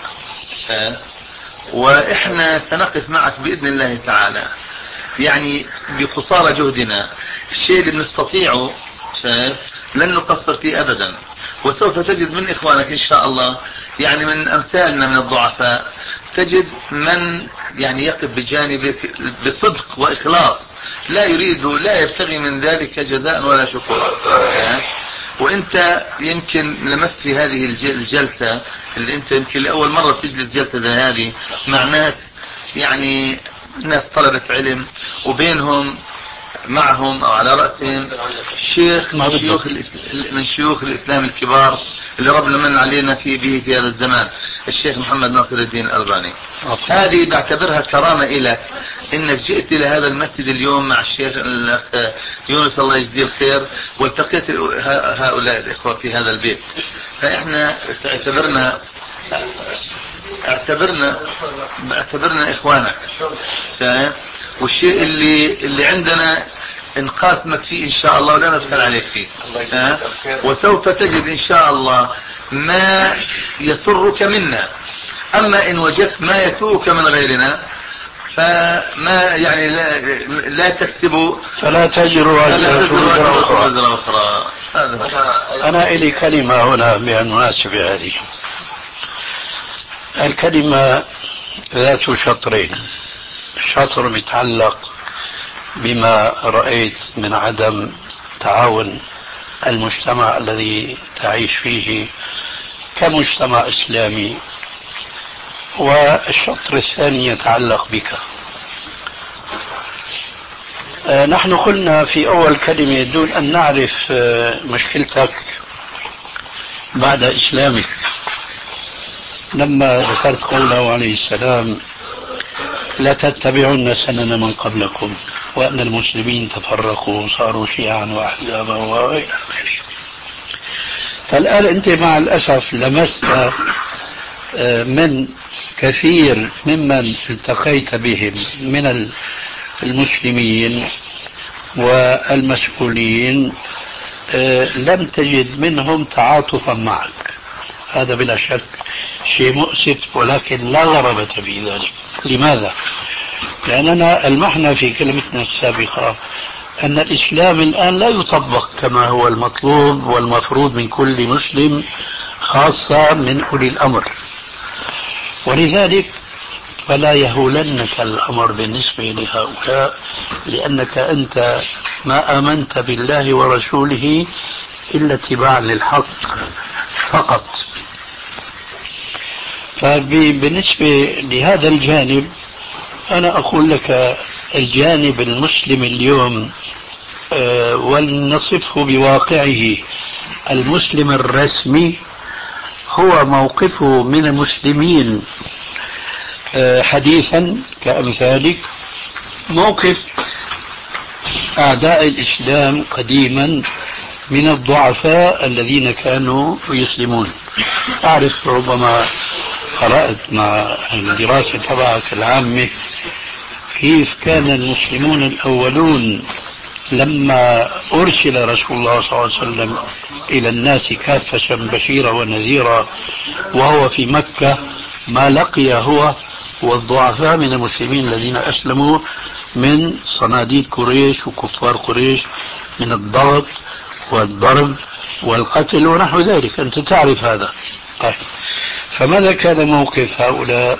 E: واحنا سنقف معك باذن الله تعالى، يعني بقصارى جهدنا. الشيء اللي بنستطيعه لن نقصر فيه ابدا، وسوف تجد من اخوانك ان شاء الله، يعني من امثالنا من الضعفاء، تجد من يعني يقف بجانبك بصدق واخلاص، لا يريد لا يبتغي من ذلك جزاء ولا شكورا. وانت يمكن لمست في هذه الجلسة اللي انت يمكن لأول مرة تجلس جلسة زي هذه مع ناس، يعني ناس طلبة علم، وبينهم معهم او على رأسهم شيخ من شيوخ من شيوخ الاسلام الكبار اللي ربنا من علينا في به في هذا الزمان، الشيخ محمد ناصر الدين الألباني. هذه بعتبرها كرامة إلك انك جئت الى هذا المسجد اليوم مع الشيخ الاخ يونس الله يجزيه الخير، والتقيت هؤلاء الاخوة في هذا البيت. فاحنا اعتبرنا اعتبرنا اعتبرنا اخوانك، والشيء اللي اللي عندنا نقاسمك فيه ان شاء الله ولا ندخل عليك فيه، وسوف تجد ان شاء الله ما يسرك منا. اما ان وجدت ما يسوءك من غيرنا فما يعني لا, لا تكسب
C: فلا تجر
E: وزر أخرى.
C: أنا إلي كلمة هنا بالمناسبة هذه. الكلمة ذات شطرين، شطر يتعلق بما رأيت من عدم تعاون المجتمع الذي تعيش فيه كمجتمع إسلامي، والشطر الثاني يتعلق بك. آه نحن قلنا في أول كلمة دون أن نعرف آه مشكلتك بعد إسلامك لما ذكرت قوله عليه السلام لا تتبعن سنن من قبلكم وأن المسلمين تفرقوا وصاروا شيعا وأحزابا وإلى آخره. فالآن أنت مع الأسف لمست من كثير ممن التقيت بهم من المسلمين والمسؤولين لم تجد منهم تعاطفا معك. هذا بلا شك شيء مؤسف ولكن لا غرابة في ذلك. لماذا؟ لأننا المحنة في كلمتنا السابقة أن الإسلام الآن لا يطبق كما هو المطلوب والمفروض من كل مسلم، خاصة من أولي الأمر. ولذلك فلا يهولنك الأمر بالنسبة لهؤلاء، لأنك أنت ما آمنت بالله ورسوله إلا اتباعا للحق فقط. فبالنسبة لهذا الجانب أنا أقول لك الجانب المسلم اليوم أه ولنصفه بواقعه المسلم الرسمي هو موقفه من المسلمين أه حديثا كأمثالك موقف أعداء الإسلام قديما من الضعفاء الذين كانوا يسلمون. أعرف ربما قرأت مع الدراسة تبعك العامة كيف كان المسلمون الأولون لما أرسل رسول الله صلى الله عليه وسلم إلى الناس كافة بشيرا ونذيرا وهو في مكة ما لقي هو والضعفاء من المسلمين الذين أسلموا من صناديد قريش وكفار قريش من الضغط والضرب والقتل ونحو ذلك. أنت تعرف هذا. طيب فماذا كان موقف هؤلاء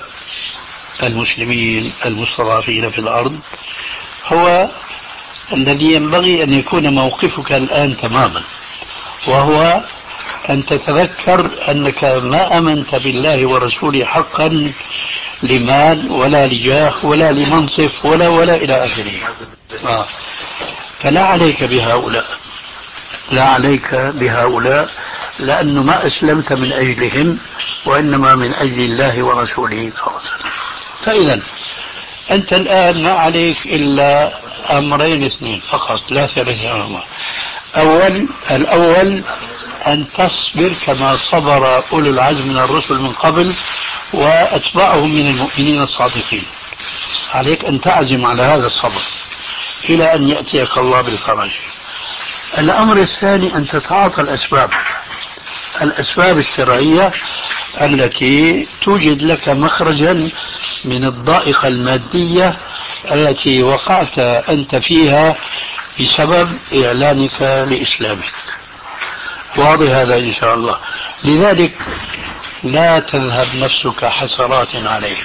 C: المسلمين المستضعفين في الأرض؟ هو الذي ينبغي أن يكون موقفك الآن تماما، وهو أن تتذكر أنك ما آمنت بالله ورسوله حقا لمال ولا لجاه ولا لمنصف ولا ولا إلى آخره. آه. فلا عليك بهؤلاء، لا عليك بهؤلاء، لأنه ما أسلمت من أجلهم وإنما من أجل الله ورسوله صلى الله عليه وسلم. فإذا أنت الآن ما عليك إلا أمرين اثنين فقط، لا ثلاثة أمر. أول الأول أن تصبر كما صبر أولو العزم من الرسل من قبل وأتباعهم من المؤمنين الصادقين. عليك أن تعزم على هذا الصبر إلى أن يأتيك الله بالفرج. الأمر الثاني أن تتعاطى الأسباب الأسباب الشرعية التي توجد لك مخرجا من الضائقة المادية التي وقعت أنت فيها بسبب إعلانك لإسلامك. واضح هذا إن شاء الله. لذلك لا تذهب نفسك حسرات عليهم.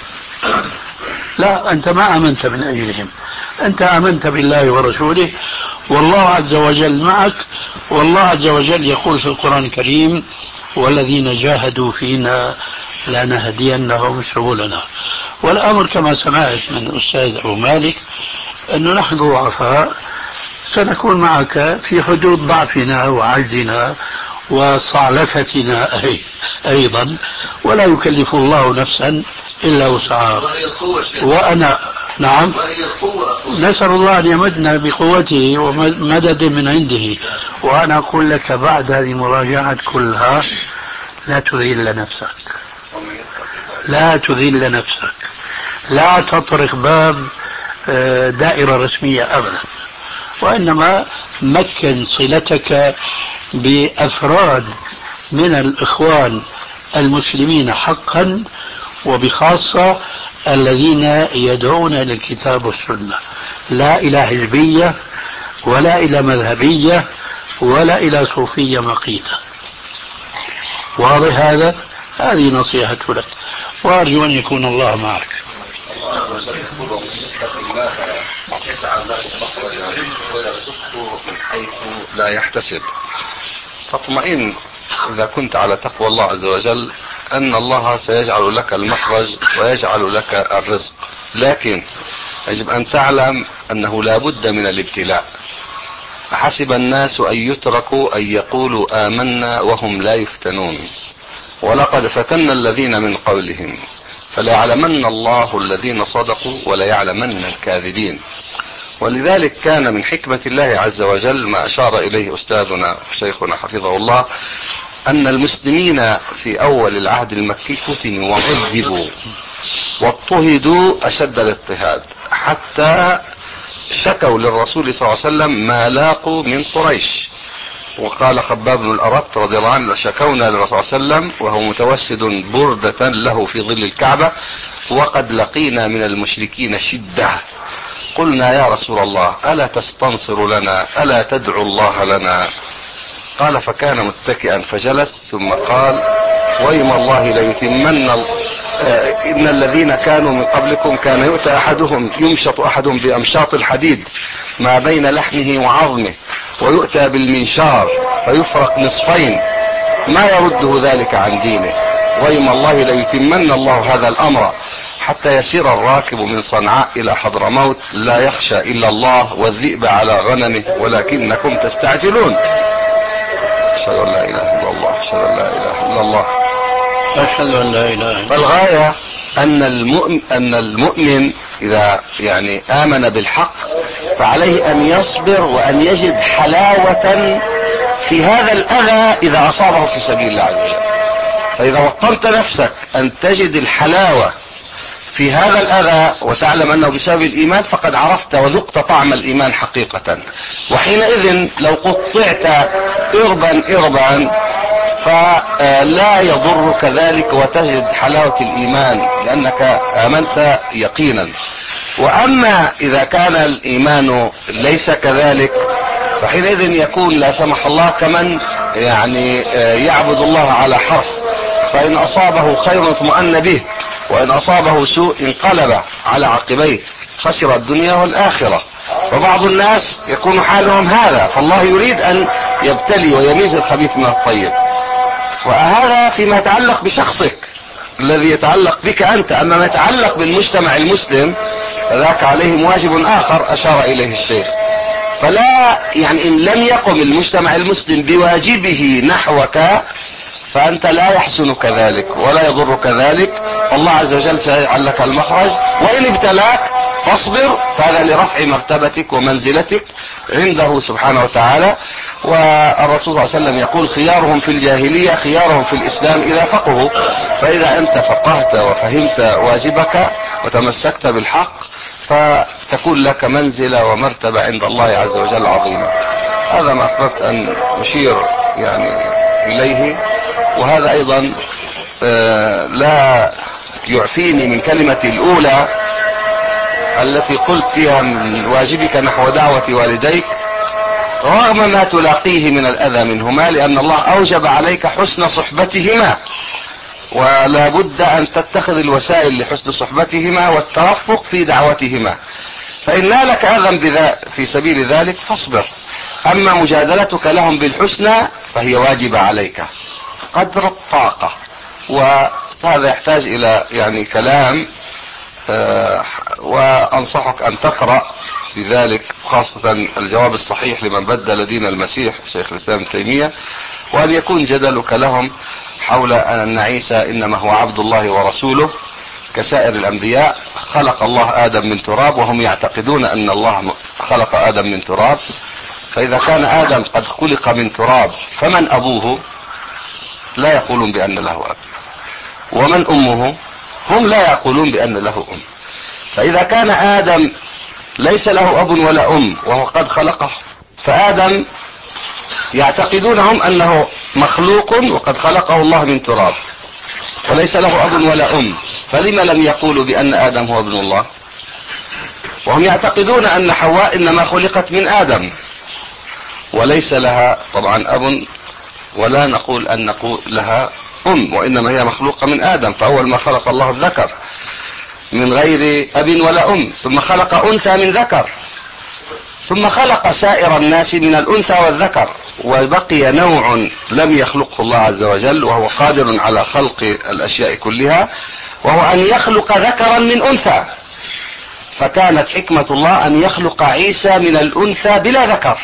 C: لا، أنت ما آمنت من أجلهم، أنت آمنت بالله ورسوله والله عز وجل معك. والله عز وجل يقول في القرآن الكريم والذين جاهدوا فينا لنهدينهم سبلنا. والأمر كما سمعت من الأستاذ أبو مالك أنه نحن ضعفاء سنكون معك في حدود ضعفنا وعجزنا وصعلكتنا أيضا، ولا يكلف الله نفسا إلا وسعها. وأنا نعم نسأل الله أن يمدنا بقوته ومدد من عنده. وأنا أقول لك بعد هذه المراجعة كلها لا تذل نفسك، لا تذل نفسك، لا تطرق باب دائرة رسمية أبدا، وإنما مكن صلتك بأفراد من الإخوان المسلمين حقا، وبخاصة الذين يدعون إلى الكتاب والسنة، لا إلى حزبية ولا إلى مذهبية ولا إلى صوفية مقيتة. واضح هذا؟ هذه نصيحة لك، وأرجو أن يكون الله معك.
F: يجعل له مخرجا ويرزقه من حيث لا يحتسب، فاطمئن إذا كنت على تقوى الله عز وجل أن الله سيجعل لك المخرج ويجعل لك الرزق. لكن يجب أن تعلم أنه لا بد من الابتلاء. أحسب الناس أن يتركوا أن يقولوا آمنا وهم لا يفتنون، ولقد فتنا الذين من قبلهم فليعلمن الله الذين صدقوا وليعلمن الكاذبين. ولذلك كان من حكمة الله عز وجل ما أشار إليه أستاذنا شيخنا حفظه الله، أن المسلمين في أول العهد المكي فتنوا وعذبوا واضطهدوا أشد الاضطهاد، حتى شكوا للرسول صلى الله عليه وسلم ما لاقوا من قريش. وقال خباب بن الأرط رضي الله عنه: شكونا للرسول صلى الله عليه وسلم وهو متوسد بردة له في ظل الكعبة وقد لقينا من المشركين شدة، قلنا يا رسول الله ألا تستنصر لنا، ألا تدعو الله لنا؟ قال: فكان متكئا فجلس، ثم قال: ويم الله ليتمن إن الذين كانوا من قبلكم كان يؤتى أحدهم يمشط أحدهم بأمشاط الحديد ما بين لحمه وعظمه، ويؤتى بالمنشار فيفرق نصفين، ما يرده ذلك عن دينه. ويم الله ليتمن الله هذا الأمر حتى يسير الراكب من صنعاء إلى حضرموت لا يخشى إلا الله والذئب على غنمه ولكنكم تستعجلون. أشهد أن لا إله إلا الله، أشهد أن لا إله إلا الله،
C: أشهد أن لا إله إلا الله.
F: فالغاية أن المؤمن, أن المؤمن إذا يعني آمن بالحق فعليه أن يصبر وأن يجد حلاوة في هذا الأذى إذا أصابه في سبيل الله عز وجل. فإذا وطنت نفسك أن تجد الحلاوة في هذا الأذى وتعلم أنه بسبب الإيمان، فقد عرفت وذقت طعم الإيمان حقيقة. وحينئذ لو قطعت إربا إربا فلا يضرك ذلك وتجد حلاوة الإيمان لأنك آمنت يقينا. وأما إذا كان الإيمان ليس كذلك فحينئذ يكون لا سمح الله كمن يعني يعبد الله على حرف، فإن أصابه خير اطمأن به وإن أصابه سوء انقلب على عقبيه، خسر الدنيا والآخرة. فبعض الناس يكون حالهم هذا، فالله يريد أن يبتلي ويميز الخبيث من الطيب. وهذا فيما يتعلق بشخصك الذي يتعلق بك أنت. أما ما يتعلق بالمجتمع المسلم فذاك عليهم واجب آخر أشار إليه الشيخ. فلا يعني إن لم يقم المجتمع المسلم بواجبه نحوك فأنت لا يحسنك ذلك ولا يضرك ذلك، فالله عز وجل سيجعل لك المخرج. وإن ابتلاك فاصبر، فهذا لرفع مرتبتك ومنزلتك عنده سبحانه وتعالى. والرسول صلى الله عليه وسلم يقول: خيارهم في الجاهلية خيارهم في الإسلام إذا فقهوا. فإذا أنت فقهت وفهمت واجبك وتمسكت بالحق فتكون لك منزلة ومرتبة عند الله عز وجل عظيمة. هذا ما أحببت أن أشير يعني إليه. وهذا أيضا لا يعفيني من كلمتي الأولى التي قلت فيها من واجبك نحو دعوة والديك رغم ما تلاقيه من الأذى منهما، لأن الله أوجب عليك حسن صحبتهما، ولا بد أن تتخذ الوسائل لحسن صحبتهما والترفق في دعوتهما. فإن نالك أذى في سبيل ذلك فاصبر. أما مجادلتك لهم بالحسنى فهي واجبة عليك قدر الطاقة. وهذا يحتاج إلى يعني كلام، وأنصحك أن تقرأ في ذلك خاصة الجواب الصحيح لمن بدل دين المسيح شيخ الإسلام ابن تيمية، وأن يكون جدلك لهم حول أن عيسى إنما هو عبد الله ورسوله كسائر الأنبياء. خلق الله آدم من تراب وهم يعتقدون أن الله خلق آدم من تراب. فإذا كان آدم قد خلق من تراب فمن أبوه؟ لا يقولون بأن له أب. ومن أمه؟ هم لا يقولون بأن له أم. فإذا كان آدم ليس له أب ولا أم وهو قد خلقه، فآدم يعتقدونهم أنه مخلوق وقد خلقه الله من تراب وليس له أب ولا أم، فلما لم يقولوا بأن آدم هو ابن الله؟ وهم يعتقدون أن حواء إنما خلقت من آدم وليس لها طبعا أب، ولا نقول أن نقول لها أم، وإنما هي مخلوقة من آدم. فأول ما خلق الله الذكر من غير أب ولا أم، ثم خلق أنثى من ذكر، ثم خلق سائر الناس من الأنثى والذكر، وبقي نوع لم يخلقه الله عز وجل وهو قادر على خلق الأشياء كلها، وهو أن يخلق ذكرا من أنثى. فكانت حكمة الله أن يخلق عيسى من الأنثى بلا ذكر،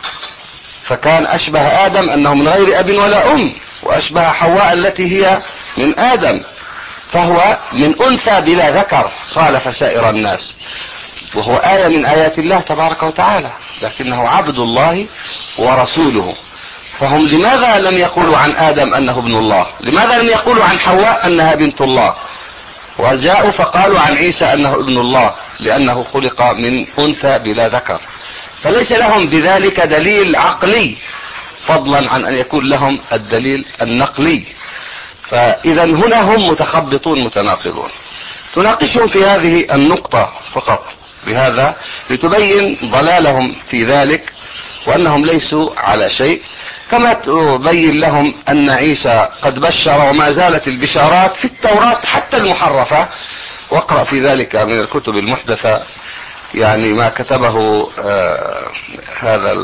F: فكان أشبه آدم أنه من غير أب ولا أم، وأشبه حواء التي هي من آدم، فهو من أنثى بلا ذكر، خالف سائر الناس، وهو آية من آيات الله تبارك وتعالى، لكنه عبد الله ورسوله. فهم لماذا لم يقولوا عن آدم أنه ابن الله؟ لماذا لم يقولوا عن حواء أنها بنت الله؟ وجاءوا فقالوا عن عيسى أنه ابن الله لأنه خلق من أنثى بلا ذكر، فليس لهم بذلك دليل عقلي فضلا عن أن يكون لهم الدليل النقلي. فإذا هنا هم متخبطون متناقضون. تناقشهم في هذه النقطة فقط بهذا لتبين ضلالهم في ذلك وأنهم ليسوا على شيء، كما تبين لهم أن عيسى قد بشر وما زالت البشارات في التوراة حتى المحرفة، واقرأ في ذلك من الكتب المحدثة يعني ما كتبه آه هذا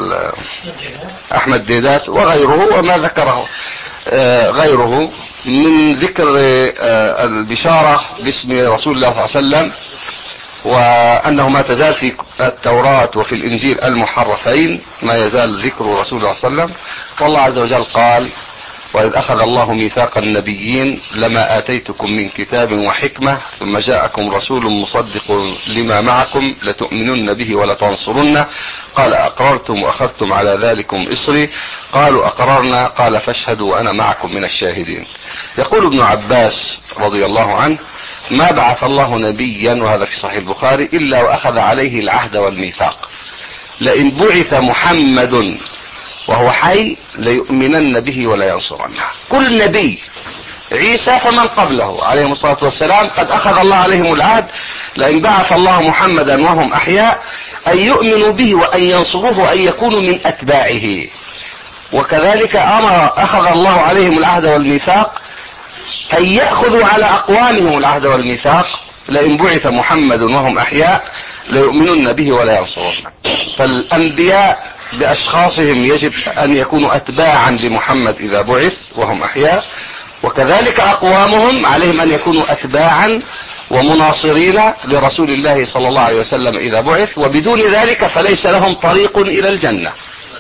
F: أحمد ديدات وغيره، وما ذكره آه غيره من ذكر آه البشارة باسم رسول الله صلى الله عليه وسلم، وأنه ما تزال في التوراة وفي الإنجيل المحرفين ما يزال ذكر رسول الله صلى الله عليه وسلم. والله عز وجل قال: وإذ أخذ الله ميثاق النبيين لما آتيتكم من كتاب وحكمة ثم جاءكم رسول مصدق لما معكم لتؤمنن به ولتنصرنه قال أقررتم وأخذتم على ذلكم إصري قالوا أقررنا قال فاشهدوا وأنا معكم من الشاهدين. يقول ابن عباس رضي الله عنه: ما بعث الله نبيا، وهذا في صحيح البخاري، إلا وأخذ عليه العهد والميثاق، لئن بعث محمد وهو حي ليؤمنن به ولا ينصرنه. كل نبي، عيسى فمن قبله عليه الصلاة والسلام قد أخذ الله عليهم العهد لئن بعث الله محمدا وهم أحياء أن يؤمنوا به وأن ينصروه وأن يكونوا من أتباعه. وكذلك أمر أخذ الله عليهم العهد والميثاق أن يأخذوا على أقوامهم العهد والميثاق لئن بعث محمد وهم أحياء ليؤمنن به ولا ينصرون. فالأنبياء بأشخاصهم يجب أن يكونوا أتباعا لمحمد إذا بعث وهم أحياء، وكذلك أقوامهم عليهم أن يكونوا أتباعا ومناصرين لرسول الله صلى الله عليه وسلم إذا بعث، وبدون ذلك فليس لهم طريق إلى الجنة.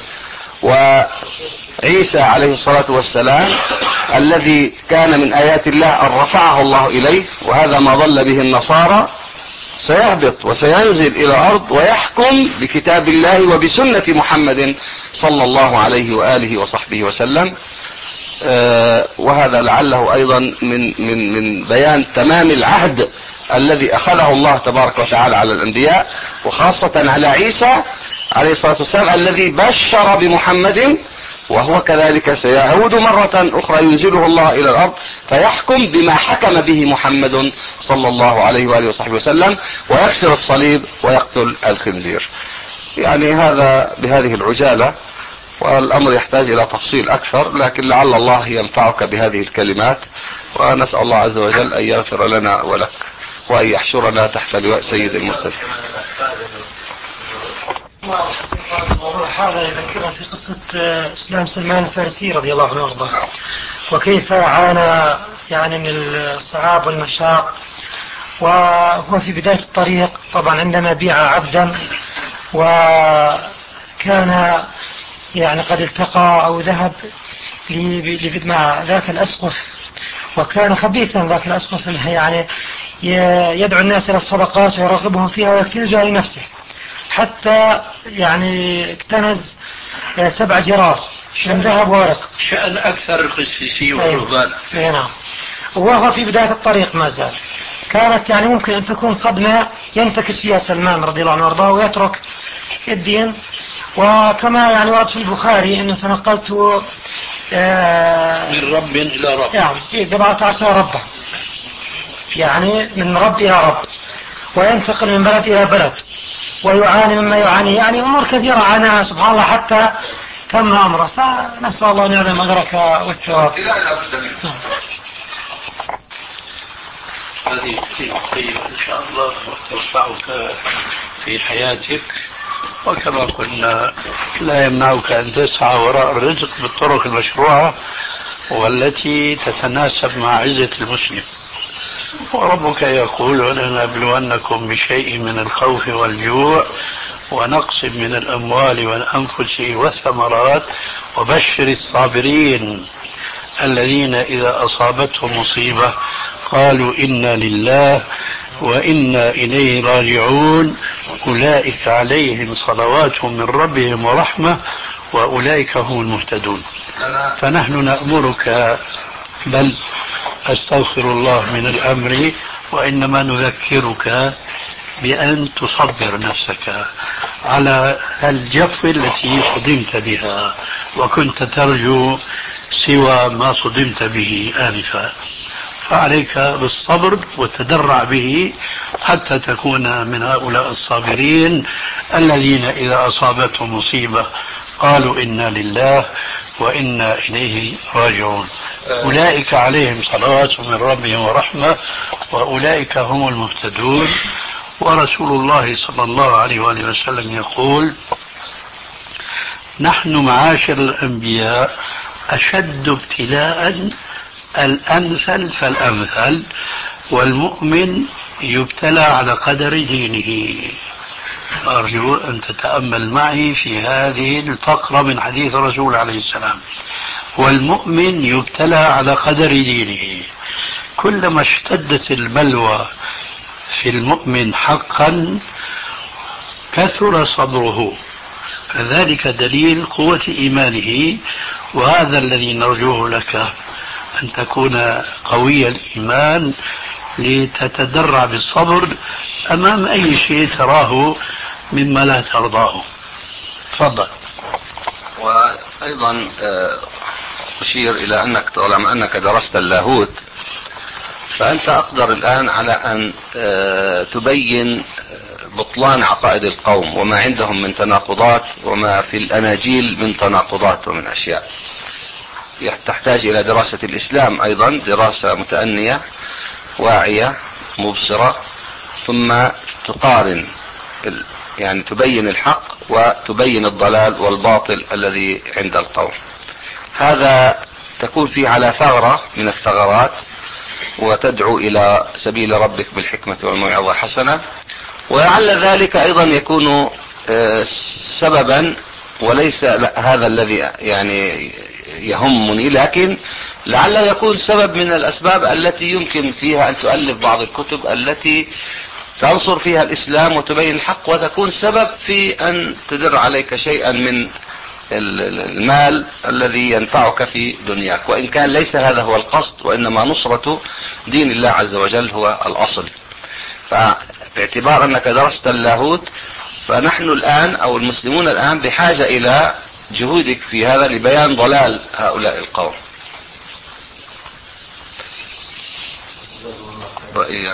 F: وعيسى عليه الصلاة والسلام الذي كان من آيات الله أن رفعه الله إليه، وهذا ما ضل به النصارى، سيهبط وسينزل إلى الأرض ويحكم بكتاب الله وبسنة محمد صلى الله عليه وآله وصحبه وسلم. آه وهذا لعله أيضا من, من, من بيان تمام العهد الذي أخذه الله تبارك وتعالى على الأنبياء، وخاصة على عيسى عليه الصلاة والسلام الذي بشر بمحمد، وهو كذلك سيعود مرة أخرى ينزله الله إلى الأرض فيحكم بما حكم به محمد صلى الله عليه وآله وصحبه وسلم، ويكسر الصليب ويقتل الخنزير. يعني هذا بهذه العجالة، والأمر يحتاج إلى تفصيل أكثر، لكن لعل الله ينفعك بهذه الكلمات، ونسأل الله عز وجل أن يغفر لنا ولك وأن يحشرنا تحت لواء سيد المرسلين.
H: الموضوع هذا يذكرنا في قصة إسلام سلمان الفارسي رضي الله عنه وارضاه، وكيف عانى يعني من الصعاب والمشاق، وهو في بداية الطريق طبعا عندما بيع عبدا وكان يعني قد التقى أو ذهب مع ذاك الأسقف، وكان خبيثا ذاك الأسقف يعني يدعو الناس إلى الصدقات ويرغبهم فيها ويكتنزها لنفسه، حتى يعني اكتنز سبع جرار من ذهب وورق،
C: شأن أكثر الخسيسي والرهبان.
H: أي نعم. وهو في بداية الطريق ما زال، كانت يعني ممكن أن تكون صدمة ينتكس فيها سلمان رضي الله عنه وارضاه ويترك الدين. وكما يعني ورد في البخاري أنه تنقلت
C: من رب إلى رب،
H: يعني بضعة عشر ربا، يعني من رب إلى رب، وينتقل من بلد إلى بلد ويعاني مما يعاني، يعني أمور كثيرة عاناها سبحان الله حتى تم أمره. فنسأل الله أن يعلم أجرك والثواب.
C: هذه كلمة طيبة إن شاء الله وتنفعك في حياتك، وكما قلنا لا يمنعك أن تسعى وراء الرزق بالطرق المشروعة والتي تتناسب مع عزة المسلم. وربك يقول ولنبلونكم بشيء من الخوف والجوع ونقص من الأموال والأنفس والثمرات وبشر الصابرين الذين إذا أصابتهم مصيبة قالوا إنا لله وإنا إليه راجعون أولئك عليهم صلوات من ربهم ورحمة وأولئك هم المهتدون. فنحن نأمرك، بل أستغفر الله من الأمر، وإنما نذكرك بأن تصبر نفسك على الجف التي صدمت بها وكنت ترجو سوى ما صدمت به آنفا، فعليك بالصبر وتدرع به حتى تكون من هؤلاء الصابرين الذين إذا أصابتهم مصيبة قالوا إنا لله وإنا إليه راجعون أولئك عليهم صلوات من ربهم ورحمة وأولئك هم المهتدون. ورسول الله صلى الله عليه وآله وسلم يقول نحن معاشر الأنبياء أشد ابتلاء الأمثل فالأمثل، والمؤمن يبتلى على قدر دينه. أرجو أن تتأمل معي في هذه الفقرة من حديث الرسول عليه السلام، والمؤمن يبتلى على قدر دينه. كلما اشتدت البلوى في المؤمن حقا كثر صبره، فذلك دليل قوة إيمانه، وهذا الذي نرجوه لك أن تكون قوي الإيمان لتتدرع بالصبر أمام أي شيء تراه مما لا ترضاه. تفضل.
F: وأيضا أشير إلى أنك طالما أنك درست اللاهوت فأنت أقدر الآن على أن تبين بطلان عقائد القوم وما عندهم من تناقضات وما في الأناجيل من تناقضات ومن أشياء تحتاج إلى دراسة الإسلام، أيضا دراسة متأنية واعية مبصرة، ثم تقارن يعني تبين الحق وتبين الضلال والباطل الذي عند القوم. هذا تكون فيه على ثغرة من الثغرات وتدعو إلى سبيل ربك بالحكمة والموعظة الحسنة، ولعل ذلك أيضا يكون سببا، وليس هذا الذي يعني يهمني، لكن لعل يكون سبب من الأسباب التي يمكن فيها أن تؤلف بعض الكتب التي تنصر فيها الإسلام وتبين الحق، وتكون سبب في أن تدر عليك شيئا من المال الذي ينفعك في دنياك، وإن كان ليس هذا هو القصد، وإنما نصرة دين الله عز وجل هو الأصل. فباعتبار أنك درست اللاهوت فنحن الآن أو المسلمون الآن بحاجة إلى جهودك في هذا لبيان ضلال هؤلاء القوم. رأيي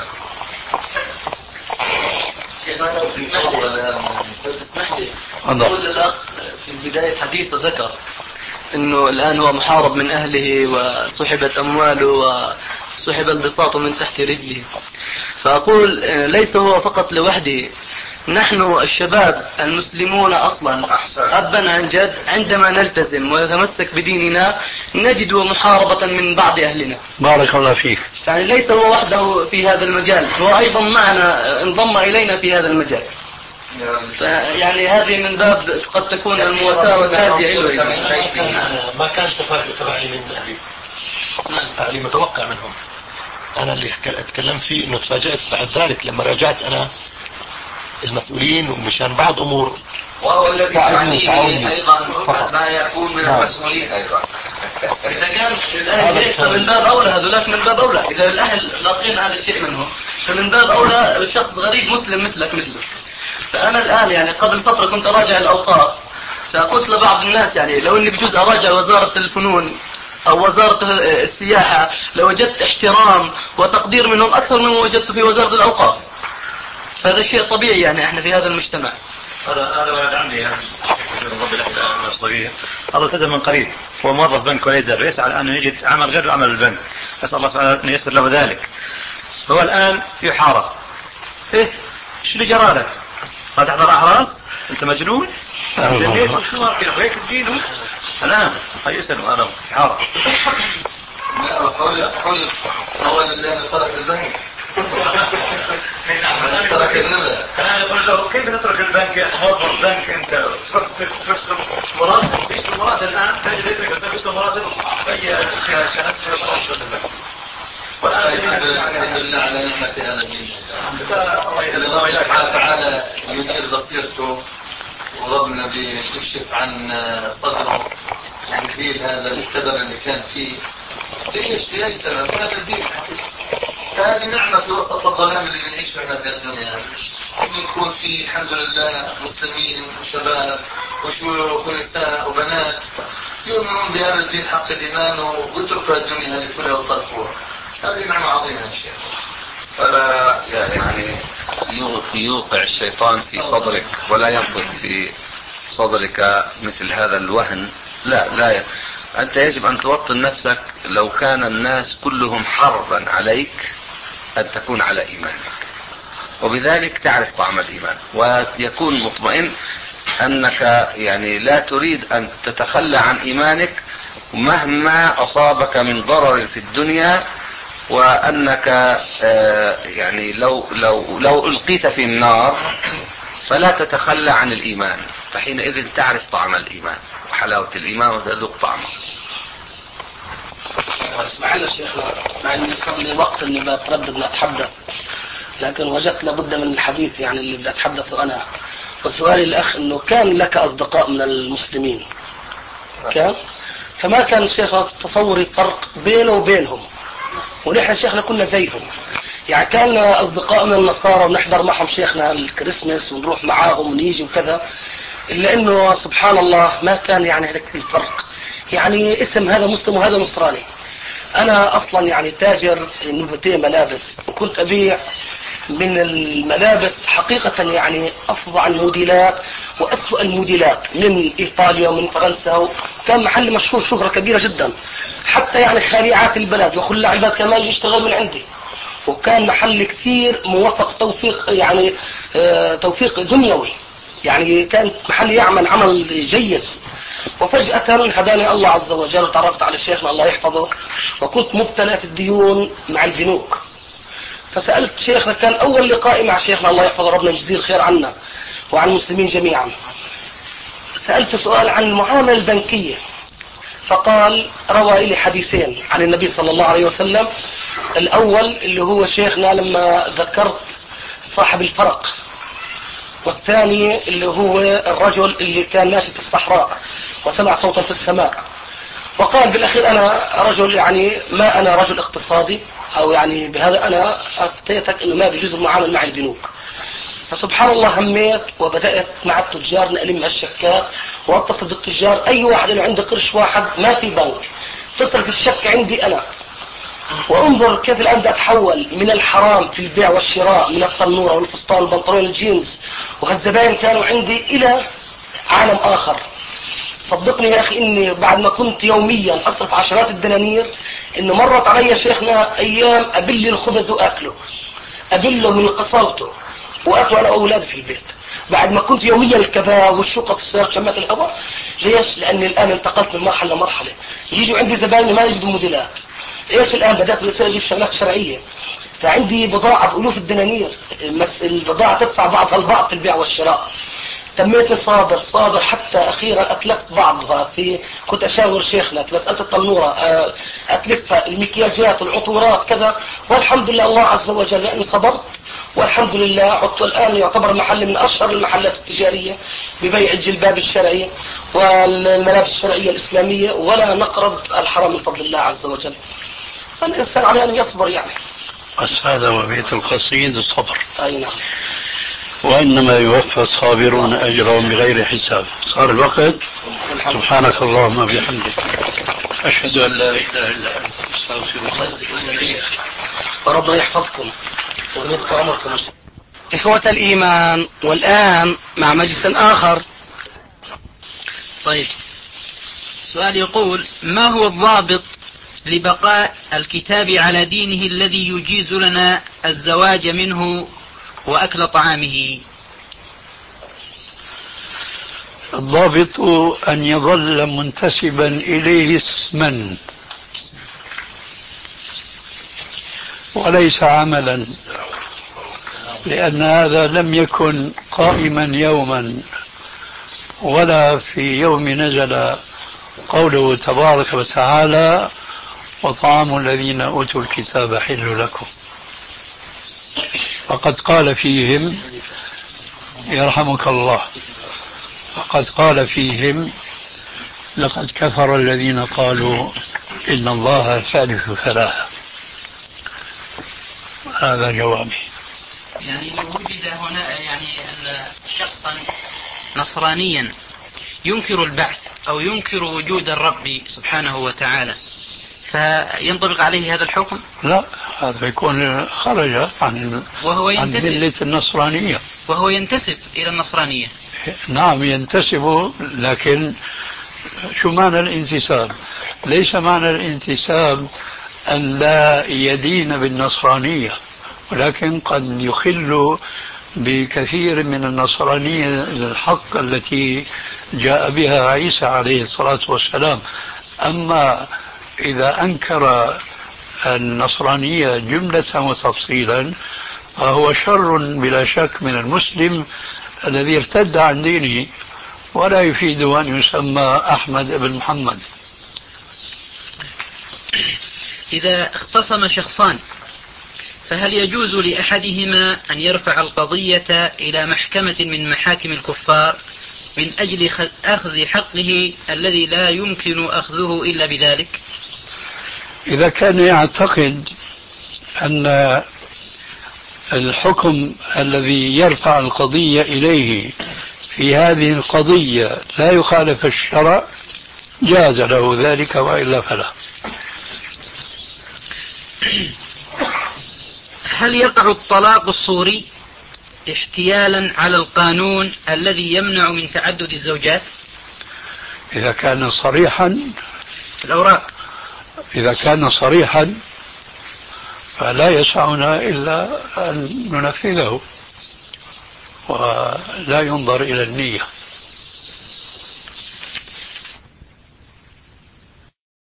I: لو تسمح لي أقول للأخ في بداية حديث ذكر أنه الآن هو محارب من أهله وسحبت أمواله وسحب البساط من تحت رجله، فأقول ليس هو فقط لوحده، نحن الشباب المسلمون أصلا أبا عن جد عندما نلتزم ونتمسك بديننا نجد محاربة من بعض أهلنا.
C: بارك الله فيك.
I: يعني ليس هو وحده في هذا المجال، هو أيضا معنا انضم إلينا في هذا المجال. يعني هذه من باب قد تكون المواساة والتازية له.
D: ما كان تفاجؤ تبعي من أهلي، أهلي متوقع منهم. أنا اللي أتكلم فيه إنه تفاجأت بعد ذلك لما راجعت أنا المسؤولين ومشان بعض أمور،
F: وهو الذي يعنيه أيضا ما يكون من المسؤولين أيضا.
I: إذا كان الأهل فمن باب أولى، هذولاك من باب أولى. إذا الأهل لاقين هذا الشيء منهم فمن باب أولى شخص غريب مسلم مثلك مثله. فأنا الآن يعني قبل فترة كنت أراجع الأوقاف، فقلت لبعض الناس يعني لو إني بجوز أراجع وزارة الفنون أو وزارة السياحة لوجدت احترام وتقدير منهم أكثر مما وجدت في وزارة الأوقاف. فهذا شيء طبيعي، يعني احنا في هذا المجتمع.
G: هذا هذا ولد عمي يعني رب الأحلام الصغير، هذا التزم من قريب، هو موظف بنك ولا يزال يسعى الآن أن يجد عمل غير عمل البنك، أسأل الله سبحانه أن ييسر له ذلك. هو الآن يحارب. إيه إيش اللي جرى لك؟ ما تحضر أحراس؟ أنت مجنون؟ جنيت وشو هيك الدين الآن هيسأل أنا يحارب.
E: حول حول أولا لأنه ترك البنك ترك الربا.
G: أنا أقول له كيف تترك البنك؟ موظف البنك أنت تروح ترسل مراسل تشتري مراسل الآن تجد يترك البنك يشتري مراسل أي كانت في مراسل البنك.
E: الحمد لله على نعمة هذا الدين. الله سبحانه وتعالى ينير بصيرته وربنا بيكشف عن صدره يزيل هذا الكدر اللي كان فيه. ليش؟ لأي سبب؟ هذا الدين حقيقي. فهذه نعمة في وسط الظلام اللي بنعيشه احنا في الدنيا. إنه يكون في الحمد لله مسلمين وشباب وشيوخ ونساء وبنات يؤمنون بهذا الدين حق الإيمان ويتركوا الدنيا هذه كلها وطلقوها. هذه نعمة عظيمة يا شيخ.
F: فلا يعني يوقع الشيطان في صدرك ولا ينقص في صدرك مثل هذا الوهن. لا لا أنت يجب أن توطن نفسك. لو كان الناس كلهم حربا عليك أن تكون على إيمانك، وبذلك تعرف طعم الإيمان ويكون مطمئن أنك يعني لا تريد أن تتخلى عن إيمانك مهما أصابك من ضرر في الدنيا، وأنك يعني لو لو لو ألقيت في النار فلا تتخلى عن الإيمان، فحينئذ تعرف طعم الإيمان وحلاوة الإيمان وتذوق طعمه.
B: اسمح لنا شيخنا، مع اني صار لي وقت اني بتردد اني اتحدث، لكن وجدت لابد من الحديث يعني اللي بدي اتحدثه انا. وسؤالي الاخ انه كان لك اصدقاء من المسلمين كان، فما كان شيخنا تصوري فرق بينه وبينهم، ونحن شيخنا كنا زيهم. يعني كان لنا اصدقاء من النصارى ونحضر معهم شيخنا الكريسماس ونروح معاهم ونيجي وكذا، الا انه سبحان الله ما كان يعني هذاك الفرق. يعني اسم هذا مسلم وهذا نصراني. انا اصلا يعني تاجر نوفيتي ملابس، وكنت ابيع من الملابس حقيقة يعني افظع الموديلات واسوأ الموديلات من ايطاليا ومن فرنسا، وكان محل مشهور شهرة كبيرة جدا. حتى يعني خليعات البلد وخلاع البلد كمان يجي يشتغل من عندي، وكان محل كثير موفق توفيق يعني اه توفيق دنيوي، يعني كان محل يعمل عمل جيد. وفجأة هداني الله عز وجل وتعرفت على شيخنا الله يحفظه، وكنت مبتلى في الديون مع البنوك. فسألت شيخنا، كان أول لقائي مع شيخنا الله يحفظه ربنا يجزيه الخير عنا وعن المسلمين جميعا، سألت سؤال عن المعاملة البنكية، فقال روى لي حديثين عن النبي صلى الله عليه وسلم. الأول اللي هو شيخنا لما ذكرت صاحب الفرق، والثاني اللي هو الرجل اللي كان ماشي في الصحراء وسمع صوتا في السماء، وقال بالأخير أنا رجل يعني ما أنا رجل اقتصادي، أو يعني بهذا أنا أفتيتك أنه ما بيجوز المعامل مع البنوك. فسبحان الله هميت وبدأت مع التجار نألم الشكات واتصل بالتجار، أي واحد له عنده قرش واحد ما في بنك تصرف الشك عندي أنا. وانظر كيف الآن أتحول من الحرام في البيع والشراء من التنورة والفستان والبنطلون الجينز وهالزبائن كانوا عندي إلى عالم آخر. صدقني يا أخي إني بعد ما كنت يوميا أصرف عشرات الدنانير، إنه مرت علي شيخنا أيام أبل الخبز وأكله، أبله من قصاوته وأكله أنا وأولادي في البيت، بعد ما كنت يوميا الكباب والشقة في السيارة شمات الهواء. ليش؟ لأني الآن انتقلت من مرحلة لمرحلة، يجوا عندي زبائن ما يجدوا موديلات. ايش الان بدأت بصير اجيب شغلات شرعية، فعندي بضاعة بألوف الدنانير، البضاعة تدفع بعضها البعض في البيع والشراء. تميتني صابر صابر حتى اخيرا اتلفت بعضها في، كنت اشاور شيخنا في مسألة التنورة اتلفها، المكياجات العطورات كذا، والحمد لله الله عز وجل لاني صبرت والحمد لله عدت. الان يعتبر محل من اشهر المحلات التجارية ببيع الجلباب الشرعي والملابس الشرعية الاسلامية، ولا نقرب الحرام من فضل الله عز وجل. فالإنسان عليه أن يصبر يعني.
C: بس هذا وبيت القصيد الصبر.
B: أي نعم.
C: وإنما يوفى الصابرون أجرهم بغير حساب. صار الوقت. سبحانك اللهم وبحمدك أشهد أن لا إله إلا أنت أستغفرك.
B: وربنا يحفظكم ويبقى عمركم. إخوة الإيمان، والآن مع مجلس آخر.
J: طيب، سؤال يقول: ما هو الضابط لبقاء الكتاب على دينه الذي يجيز لنا الزواج منه وأكل طعامه؟
C: الضابط أن يظل منتسبا إليه اسما، وليس عملا، لأن هذا لم يكن قائما يوما ولا في يوم نزل قوله تبارك وتعالى وطعام الذين أوتوا الكتاب حل لكم. فقد قال فيهم يرحمك الله فقد قال فيهم لقد كفر الذين قالوا إن الله ثالث ثلاثة. هذا جوابي.
J: يعني لو وجد هنا يعني أن شخصا نصرانيا ينكر البعث أو ينكر وجود الرب سبحانه وتعالى فينطبق عليه هذا الحكم؟
C: لا، هذا يكون خرج عن
J: وهو ينتسب
C: عن ملة النصرانية،
J: وهو ينتسب إلى النصرانية.
C: نعم ينتسب، لكن شو معنى الانتساب؟ ليس معنى الانتساب أن لا يدين بالنصرانية، ولكن قد يخل بكثير من النصرانية الحق التي جاء بها عيسى عليه الصلاة والسلام. أما إذا أنكر النصرانية جملة وتفصيلا فهو شر بلا شك من المسلم الذي ارتد عن دينه، ولا يفيد أن يسمى أحمد بن محمد.
J: إذا اختصم شخصان فهل يجوز لأحدهما أن يرفع القضية إلى محكمة من محاكم الكفار من أجل أخذ حقه الذي لا يمكن أخذه إلا بذلك؟
C: إذا كان يعتقد أن الحكم الذي يرفع القضية إليه في هذه القضية لا يخالف الشرع جاز له ذلك، وإلا فلا.
J: هل يقع الطلاق الصوري احتيالا على القانون الذي يمنع من تعدد الزوجات؟
C: إذا كان صريحا
J: الأوراق
C: إذا كان صريحا فلا يسعنا إلا أن ننفذه ولا ينظر إلى النية.